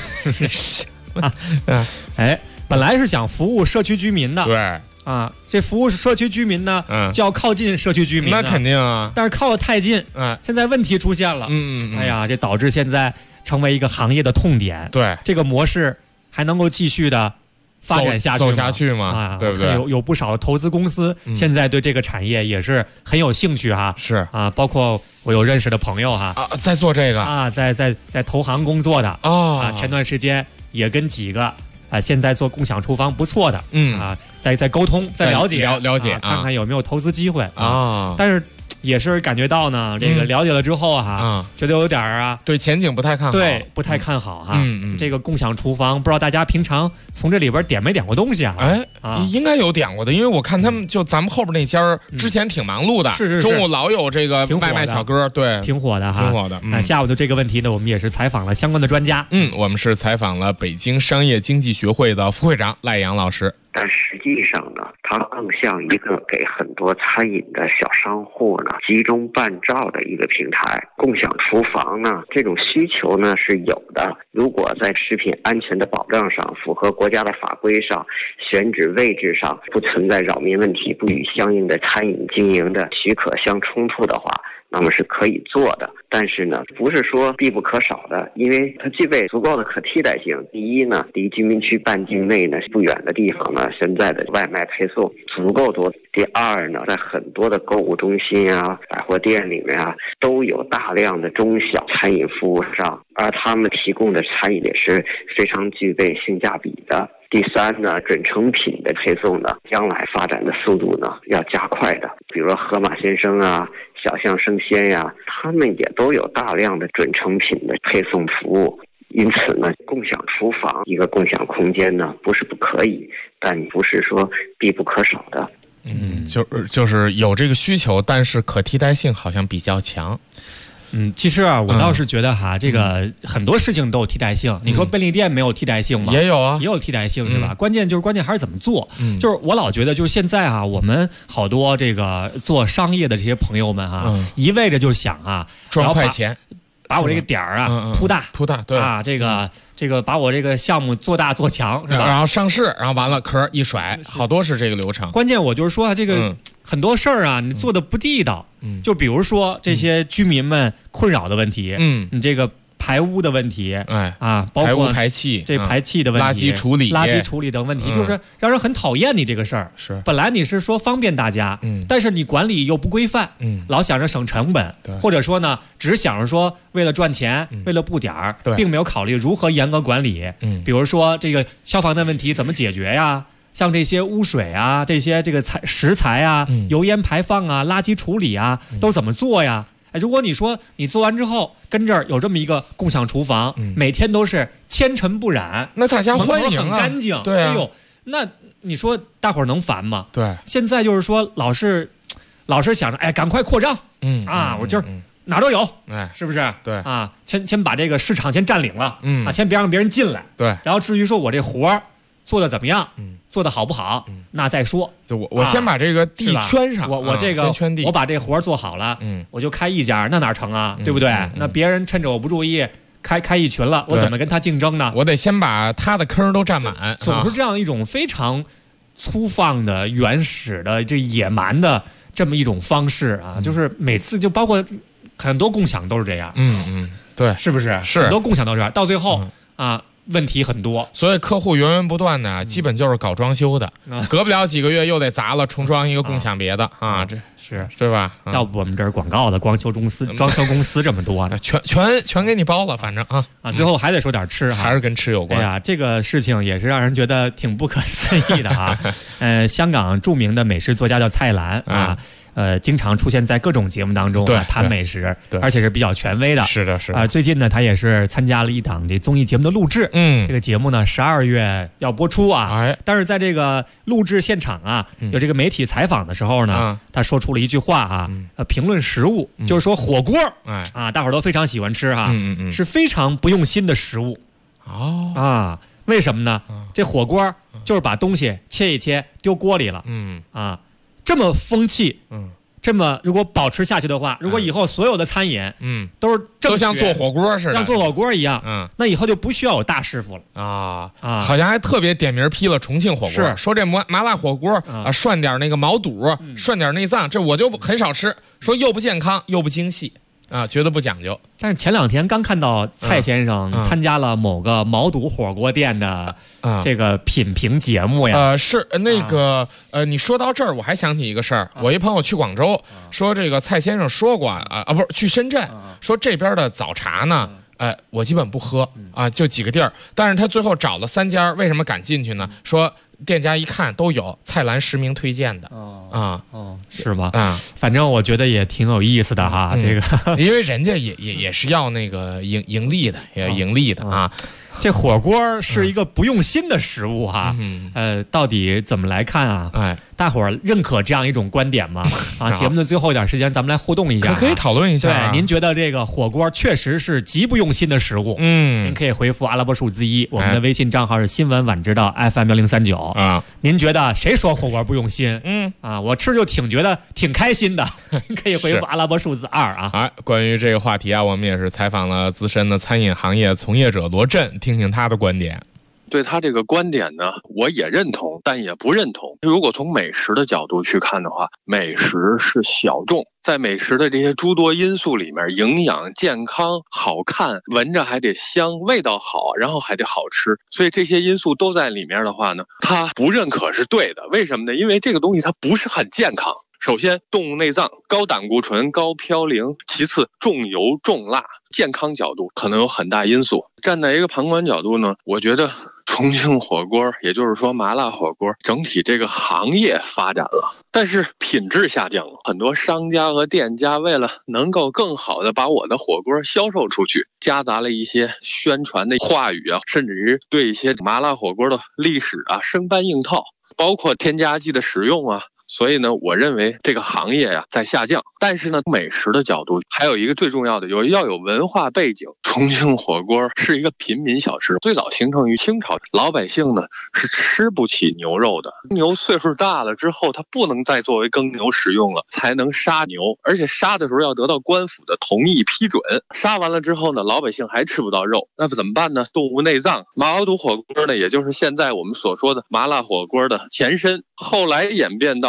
本来是想服务社区居民的， 对这服务社区居民呢，就要靠近社区居民， 那肯定啊， 但是靠得太近，现在问题出现了，哎呀，这导致现在成为一个行业的痛点， 对， 这个模式还能够继续的发展下去走下去吗？对不对？ 有不少投资公司现在对这个产业也是很有兴趣是包括我有认识的朋友在做这个在投行工作的前段时间也跟几个现在做共享厨房不错的在沟通，在了解看看有没有投资机会但是也是感觉到呢，这个了解了之后觉得有点对前景不太看好， 对，不太看好这个共享厨房，不知道大家平常从这里边点没点过东西应该有点过的，因为我看他们就咱们后边那家之前挺忙碌的， 是中午老有这个外卖小哥，对， 挺火的挺火的。 下午的这个问题呢，我们也是采访了相关的专家， 我们是采访了北京商业经济学会的副会长赖阳老师。 但实际上呢，它更像一个给很多餐饮的小商户呢集中办照的一个平台。共享厨房呢，这种需求呢是有的。如果在食品安全的保障上，符合国家的法规上，选址位置上不存在扰民问题，不与相应的餐饮经营的许可相冲突的话，那么是可以做的。但是呢，不是说必不可少的，因为它具备足够的可替代性。第一呢，离居民区半径内呢不远的地方呢，现在的外卖配送足够多。第二呢，在很多的购物中心百货店里面都有大量的中小餐饮服务商，而他们提供的餐饮也是非常具备性价比的。第三呢，准成品的配送呢，将来发展的速度呢要加快的，比如说盒马鲜生小象生鲜他们也都有大量的准成品的配送服务。因此呢，共享厨房一个共享空间呢，不是不可以，但不是说必不可少的。 就是有这个需求，但是可替代性好像比较强。 其实我倒是觉得这个很多事情都有替代性。你说便利店没有替代性吗？ 也有啊， 也有替代性是吧？关键还是怎么做。就是我老觉得，就是现在我们好多这个做商业的这些朋友们一味着就想赚快钱。 把我这个点儿铺大， 对这个把我这个项目做大做强是吧？ 然后上市，然后完了壳一甩，好多是这个流程。 关键我就是说这个很多事儿你做的不地道。就比如说这些居民们困扰的问题，你这个排污的问题，包括排污排气这排气的问题、 垃圾处理等问题，就是让人很讨厌你这个事儿。 是， 本来你是说方便大家，但是你管理又不规范，老想着省成本，或者说呢，只想着说为了赚钱，为了布点儿，并没有考虑如何严格管理。比如说这个消防的问题怎么解决呀？像这些污水啊，这些这个食材啊，油烟排放啊，垃圾处理啊，都怎么做呀？如果你说你做完之后跟这儿有这么一个共享厨房，每天都是纤尘不染， 那大家欢迎啊， 很干净， 对啊， 哎呦，那你说大伙儿能烦吗？ 对， 现在就是说老是想着，哎，赶快扩张，我今儿哪都有，是不是？ 对啊，先把这个市场先占领了，先别让别人进来， 对， 然后至于说我这活儿做的怎么样，做的好不好，那再说。 就我先把这个地圈上， 我这个我把这活儿做好了，我就开一家，那哪成啊？对不对？那别人趁着我不注意开一群了，我怎么跟他竞争呢？ 我得先把他的坑都占满。 总是这样一种非常粗放的、原始的、这野蛮的这么一种方式啊，就是每次就包括很多共享都是这样。 对， 是不是？ 是很多共享都是这样，到最后问题很多， 所以客户源源不断的，基本就是搞装修的，隔不了几个月又得砸了重装一个共享别的这是对吧？ 要不我们这儿广告的装修公司这么多呢， 全给你包了，反正最后还得说点吃， 还是跟吃有关。 哎呀，这个事情也是让人觉得挺不可思议的啊。香港著名的美食作家叫蔡澜啊。经常出现在各种节目当中谈美食，而且是比较权威的。 是的， 最近呢，他也是参加了一档这综艺节目的录制。这个节目呢，12月要播出啊。但是在这个录制现场啊，有这个媒体采访的时候呢，他说出了一句话啊，评论食物，就是说火锅大伙儿都非常喜欢吃哈，是非常不用心的食物。为什么呢？这火锅就是把东西切一切丢锅里了。这么风气，这么如果保持下去的话，如果以后所有的餐饮，都像做火锅似的， 像做火锅一样，那以后就不需要有大师傅了好像还特别点名批了重庆火锅，说这麻辣火锅涮点那个毛肚，涮点内脏，这我就很少吃，说又不健康又不精细。觉得不讲究。 但是前2天刚看到蔡先生参加了某个毛肚火锅店的这个品评节目呀。 是那个你说到这儿，我还想起一个事儿。我一朋友去广州，说这个蔡先生说过不是去深圳，说这边的早茶呢。我基本不喝就几个地儿，但是他最后找了3家，为什么敢进去呢？说店家一看都有蔡澜实名推荐的是吗？反正我觉得也挺有意思的哈，这个因为人家也是要那个盈利的，也要盈利的啊。 这火锅是一个不用心的食物哈，到底怎么来看啊？大伙儿认可这样一种观点吗？节目的最后一点时间，咱们来互动一下， 可以讨论一下。 对，您觉得这个火锅确实是极不用心的食物？您可以回复阿拉伯数字1，我们的微信账号是新闻晚知道 FM1039您觉得谁说火锅不用心？我吃就觉得挺开心的，您可以回复阿拉伯数字2 关于这个话题我们也是采访了资深的餐饮行业从业者罗振，听听他的观点。 对他这个观点呢，我也认同，但也不认同。如果从美食的角度去看的话，美食是小众，在美食的这些诸多因素里面，营养、健康、好看，闻着还得香，味道好，然后还得好吃，所以这些因素都在里面的话呢，他不认可是对的。为什么呢？因为这个东西它不是很健康。首先，动物内脏、高胆固醇、高嘌呤；其次，重油重辣。健康角度可能有很大因素。站在一个旁观角度呢，我觉得重庆火锅，也就是说麻辣火锅，整体这个行业发展了，但是品质下降了。很多商家和店家为了能够更好的把我的火锅销售出去，夹杂了一些宣传的话语甚至于对一些麻辣火锅的历史生搬硬套，包括添加剂的使用所以呢，我认为这个行业在下降。但是呢，美食的角度还有一个最重要的，要有文化背景。重庆火锅是一个平民小吃，最早形成于清朝，老百姓呢是吃不起牛肉的。牛岁数大了之后，它不能再作为耕牛使用了，才能杀牛，而且杀的时候要得到官府的同意批准。杀完了之后呢，老百姓还吃不到肉，那怎么办呢？动物内脏。毛肚火锅呢，也就是现在我们所说的麻辣火锅的前身，后来演变到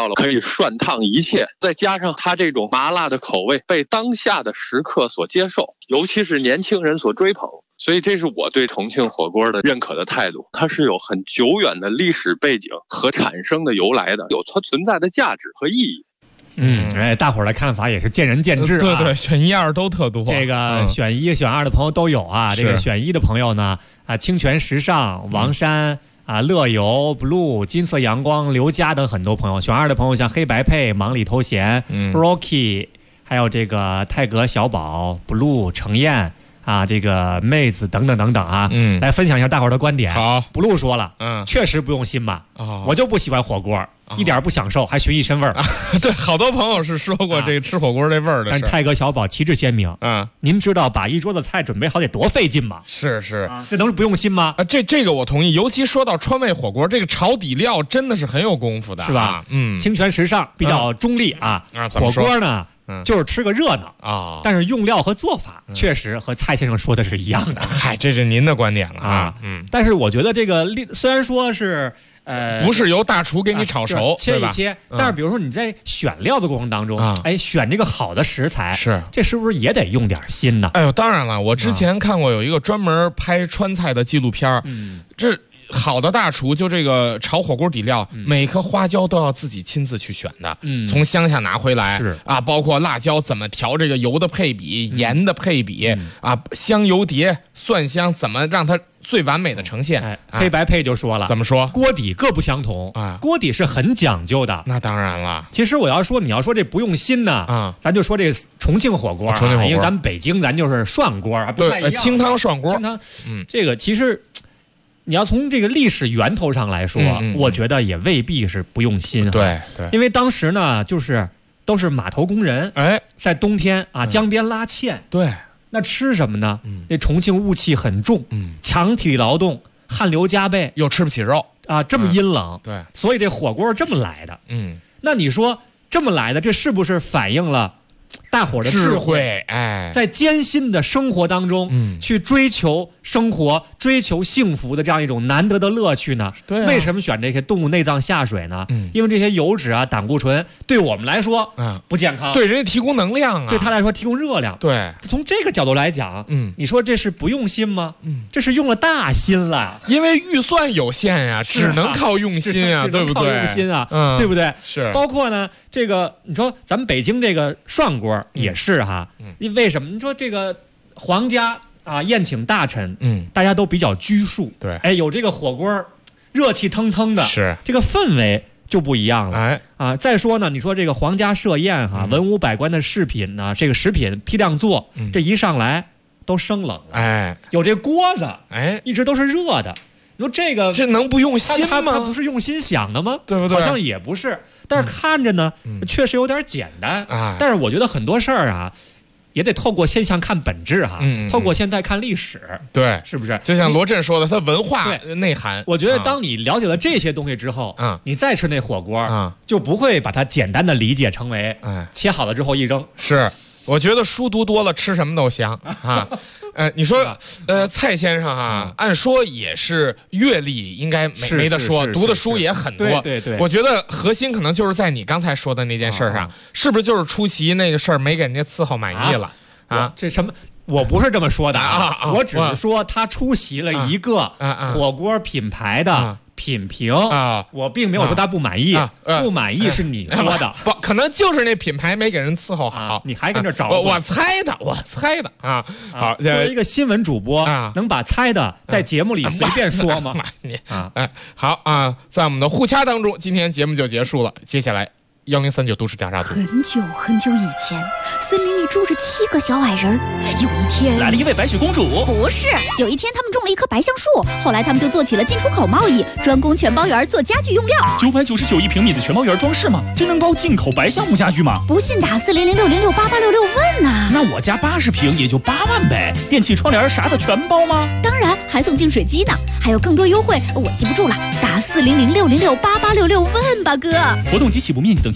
了，可以涮烫一切，再加上它这种麻辣的口味被当下的食客所接受，尤其是年轻人所追捧。所以这是我对重庆火锅的认可的态度，它是有很久远的历史背景和产生的由来的，有它存在的价值和意义。 大伙儿的看法也是见仁见智啊。 对，选1、2都特多。 这个选1、选2的朋友都有啊。这个选1的朋友呢，清泉时尚、王山乐游、blue、金色阳光、刘佳等很多朋友。选2的朋友像黑白配、忙里偷闲、Rocky， 还有这个泰格小宝、blue、程燕。这个妹子等等等等啊，来分享一下大伙儿的观点。 好 ，blue说了，确实不用心吧，我就不喜欢火锅，一点不享受，还寻一身味儿。 对，好多朋友是说过这个吃火锅这味儿的事。 但泰格小宝旗帜鲜明，您知道把一桌子菜准备好得多费劲吗？ 是， 这能不用心吗？ 这个我同意，尤其说到川味火锅，这个炒底料真的是很有功夫的， 是吧？清泉时尚比较中立火锅呢。就是吃个热闹啊， 但是用料和做法确实和蔡先生说的是一样的。 嗨，这是您的观点了啊。 但是我觉得这个虽然说是不是由大厨给你炒熟， 切一切，但是比如说你在选料的过程当中，选这个好的食材，这是不是也得用点心呢？ 哎呦，当然了，我之前看过有一个专门拍川菜的纪录片，这。好的大厨就这个炒火锅底料，每颗花椒都要自己亲自去选的，从乡下拿回来，包括辣椒怎么调这个油的配比、盐的配比香油碟、蒜香怎么让它最完美的呈现。 黑白配就说了， 怎么说？ 锅底各不相同锅底是很讲究的。 那当然了。 其实你要说这不用心呢，咱就说这重庆火锅，因为咱们北京咱就是涮锅，不太一样。 清汤涮锅， 这个其实。你要从这个历史源头上来说，我觉得也未必是不用心。 对， 因为当时呢，都是码头工人，在冬天江边拉纤， 对， 那吃什么呢？那重庆雾气很重，强体力劳动，汗流浃背， 又吃不起肉这么阴冷， 对， 所以这火锅是这么来的。那你说这么来的，这是不是反映了大伙的智慧？在艰辛的生活当中，去追求生活、追求幸福的这样一种难得的乐趣呢？ 对， 为什么选这些动物内脏下水呢？因为这些油脂胆固醇对我们来说不健康， 对人家提供能量对他来说提供热量。 对， 从这个角度来讲，你说这是不用心吗？这是用了大心了， 因为预算有限呀，只能靠用心啊，对不对？ 靠用心啊，对不对？ 是， 包括呢，这个你说咱们北京这个涮锅也是为什么？你说这个皇家宴请大臣，大家都比较拘束， 对， 有这个火锅热气腾腾的， 是这个氛围就不一样了，再说呢，你说这个皇家设宴文武百官的饰品呢，这个食品批量做，这一上来都生冷了，有这锅子，一直都是热的。你说这能不用心吗？ 他不是用心想的吗？ 对不对？ 好像也不是，但是看着呢，确实有点简单。但是我觉得很多事儿也得透过现象看本质透过现在看历史， 对， 是不是？ 就像罗振说的，它文化内涵。 我觉得当你了解了这些东西之后，你再吃那火锅，就不会把它简单的理解成为切好了之后一扔。 是，我觉得书读多了，吃什么都香你说蔡先生按说也是阅历应该没得说，读的书也很多。 对， 我觉得核心可能就是在你刚才说的那件事上，是不是就是出席那个事儿没给人家伺候满意了这什么？我不是这么说的我只是说他出席了一个火锅品牌的品评我并没有说他不满意，不满意是你说的， 不可能就是那品牌没给人伺候好， 你还跟这找我猜的好， 作为一个新闻主播能把猜的在节目里随便说吗？ 好在我们的互掐当中，今天节目就结束了，接下来1039都市调查组。 很久很久以前，森林里住着7个小矮人。有一天， 来了一位白雪公主。 不是，有一天他们种了一棵白橡树，后来他们就做起了进出口贸易，专供全包园做家具用料。 999一平米的全包园装饰吗？真能包进口白橡木家具吗？ 不信打40060688866问呐。 那我家80平也就8万呗，电器窗帘啥的全包吗？ 当然，还送净水机呢，还有更多优惠，我记不住了，打40060688866问吧，哥。 活动及起步面积等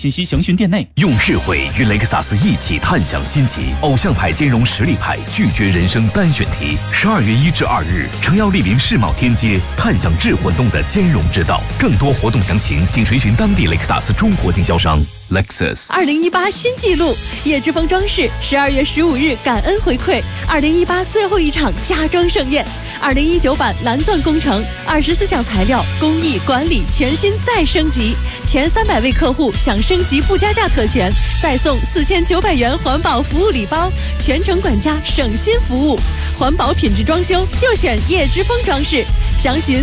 信息详询店内。 用智慧与雷克萨斯一起探享新奇，偶像派兼容实力派，拒绝人生单选题。12月1至2日，诚耀莅临世贸天阶，探享智混动的兼容之道。更多活动详情，请垂询当地雷克萨斯中国经销商。Lexus 2018新纪录，叶之峰装饰12月15日感恩回馈2018最后一场家装盛宴，2019版蓝钻工程24项材料工艺管理全新再升级，前300位客户享升级不加价特权，再送4900元环保服务礼包，全程管家省心服务，环保品质装修就选叶之峰装饰，详询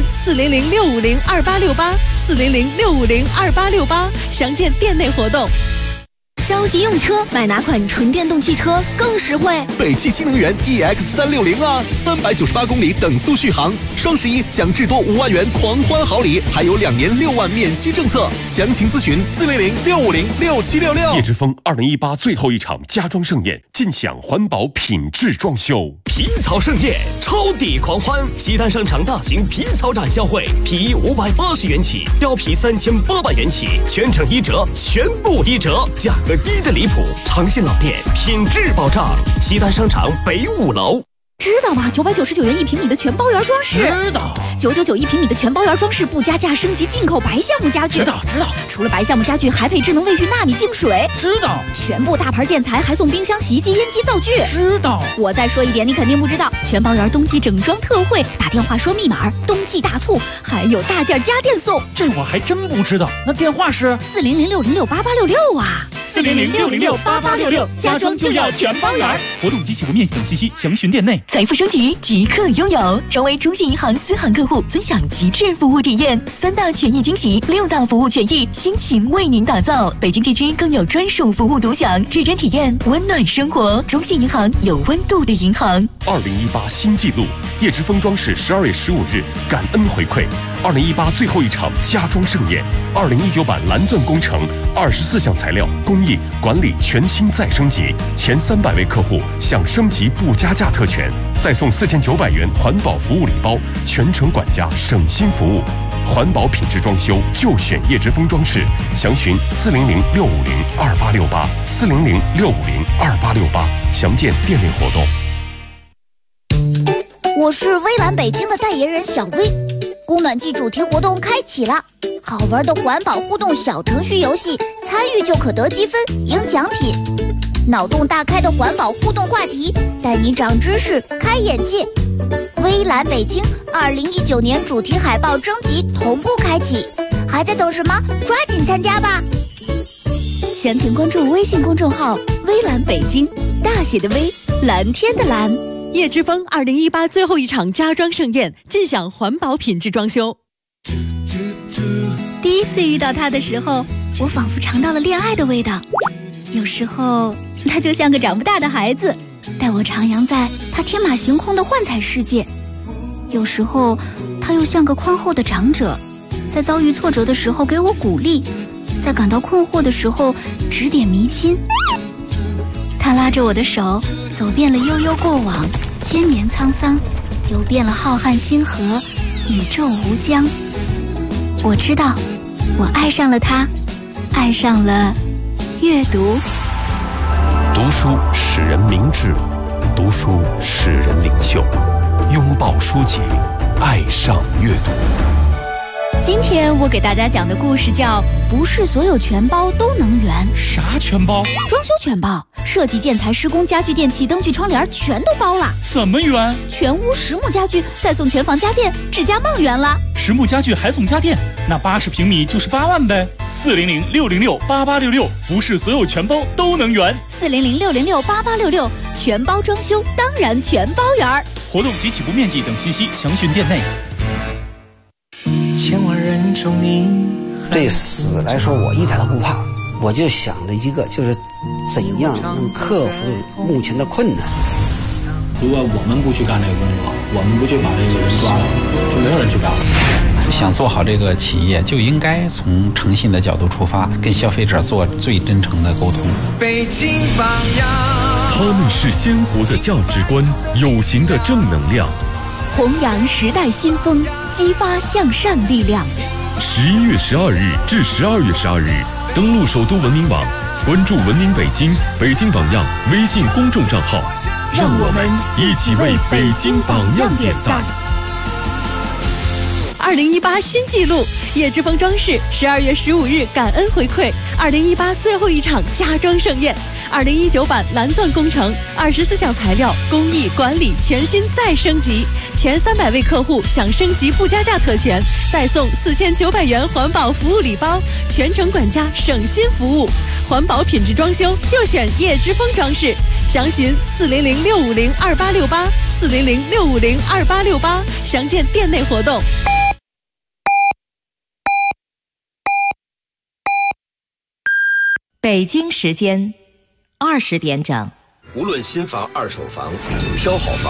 400-650-2868，400-650-2868，详见店内活动。 着急用车，买哪款纯电动汽车更实惠？ 北汽新能源 EX360啊，398公里等速续航，双11享至多5万元狂欢好礼，还有2年6万免息政策。详情咨询400-650-6766。 叶之峰2018最后一场家装盛宴，尽享环保品质装修。 皮草盛宴，超抵狂欢！西单商场大型皮草展销会，皮衣580元起，貂皮3800元起，全程1折，全部1折，价格低的离谱，长线老店，品质保障。西单商场北5楼。 知道吗？999元1平米的全包圆装饰。 知道。 9991平米的全包圆装饰不加价升级进口白橡木家具。 知道。 除了白橡木家具，还配智能卫浴纳米净水。 知道。 全部大牌建材还送冰箱、洗衣机、烟机、灶具。 知道。 我再说一点，你肯定不知道，全包圆冬季整装特惠，打电话说密码，冬季大促，还有大件家电送。 这我还真不知道。那电话是 400-606-8866啊。 400-606-8866，家装就要全包圆。 活动及起步面积等信息详询店内。 财富升级即刻拥有，成为中信银行私行客户，尊享极致服务体验，3大权益惊喜，6大服务权益，倾情为您打造。北京地区更有专属服务独享，认真体验温暖生活。中信银行有温度的银行。 2018新纪录，叶之峰装饰12月15日感恩回馈2018最后一场家装盛宴，2019版蓝钻工程24项材料工艺管理全新再升级，前300位客户享升级不加价特权，再送4900元环保服务礼包，全程管家省心服务。环保品质装修就选叶之峰装饰，详询400-650-2868，400-650-2868，详见店内活动。 我是微蓝北京的代言人小薇，供暖季主题活动开启了，好玩的环保互动小程序游戏，参与就可得积分赢奖品。脑洞大开的环保互动话题，带你长知识开眼界。微蓝北京2019年主题海报征集同步开启，还在等什么？抓紧参加吧！详情关注微信公众号微蓝北京，大写的微，蓝天的蓝。 叶之峰2018最后一场家装盛宴，尽享环保品质装修。 第一次遇到他的时候，我仿佛尝到了恋爱的味道。有时候他就像个长不大的孩子，带我徜徉在他天马行空的幻彩世界。有时候他又像个宽厚的长者，在遭遇挫折的时候给我鼓励，在感到困惑的时候指点迷津。他拉着我的手，走遍了悠悠过往，千年沧桑，游遍了浩瀚星河，宇宙无疆。我知道，我爱上了他，爱上了阅读。 读书使人明智，读书使人领袖。拥抱书籍，爱上阅读。 今天我给大家讲的故事叫不是所有全包都能圆。 啥全包？ 装修全包，设计、建材、施工、家具、电器、灯具、窗帘全都包了。 怎么圆？ 全屋实木家具，再送全房家电，指甲梦圆了。 实木家具还送家电，那80平米就是8万呗。400-606-8866，不是所有全包都能圆。 400-606-8866，全包装修当然全包圆。 活动及起步面积等信息详询店内。 千万人中你对死来说我一点都不怕，我就想着一个，就是怎样能克服目前的困难。 如果我们不去干这个工作，我们不去把这个人抓了，就没有人去干了。 想做好这个企业，就应该从诚信的角度出发，跟消费者做最真诚的沟通。 北京榜样， 他们是鲜活的价值观，有形的正能量， 弘扬时代新风，激发向善力量。 11月12日至12月12日， 登录首都文明网，关注文明北京、北京榜样微信公众账号，让我们一起为北京榜样点赞。 2018新纪录，叶之峰装饰12月15日感恩回馈2018最后一场家装盛宴，2019版蓝钻工程24项材料工艺管理全新再升级，前300位客户享升级不加价特权，再送4900元环保服务礼包，全程管家省心服务，环保品质装修就选叶之峰装饰，详询400-650-2868，400-650-2868，详见店内活动。 北京时间20点整。 无论新房、二手房，挑好房。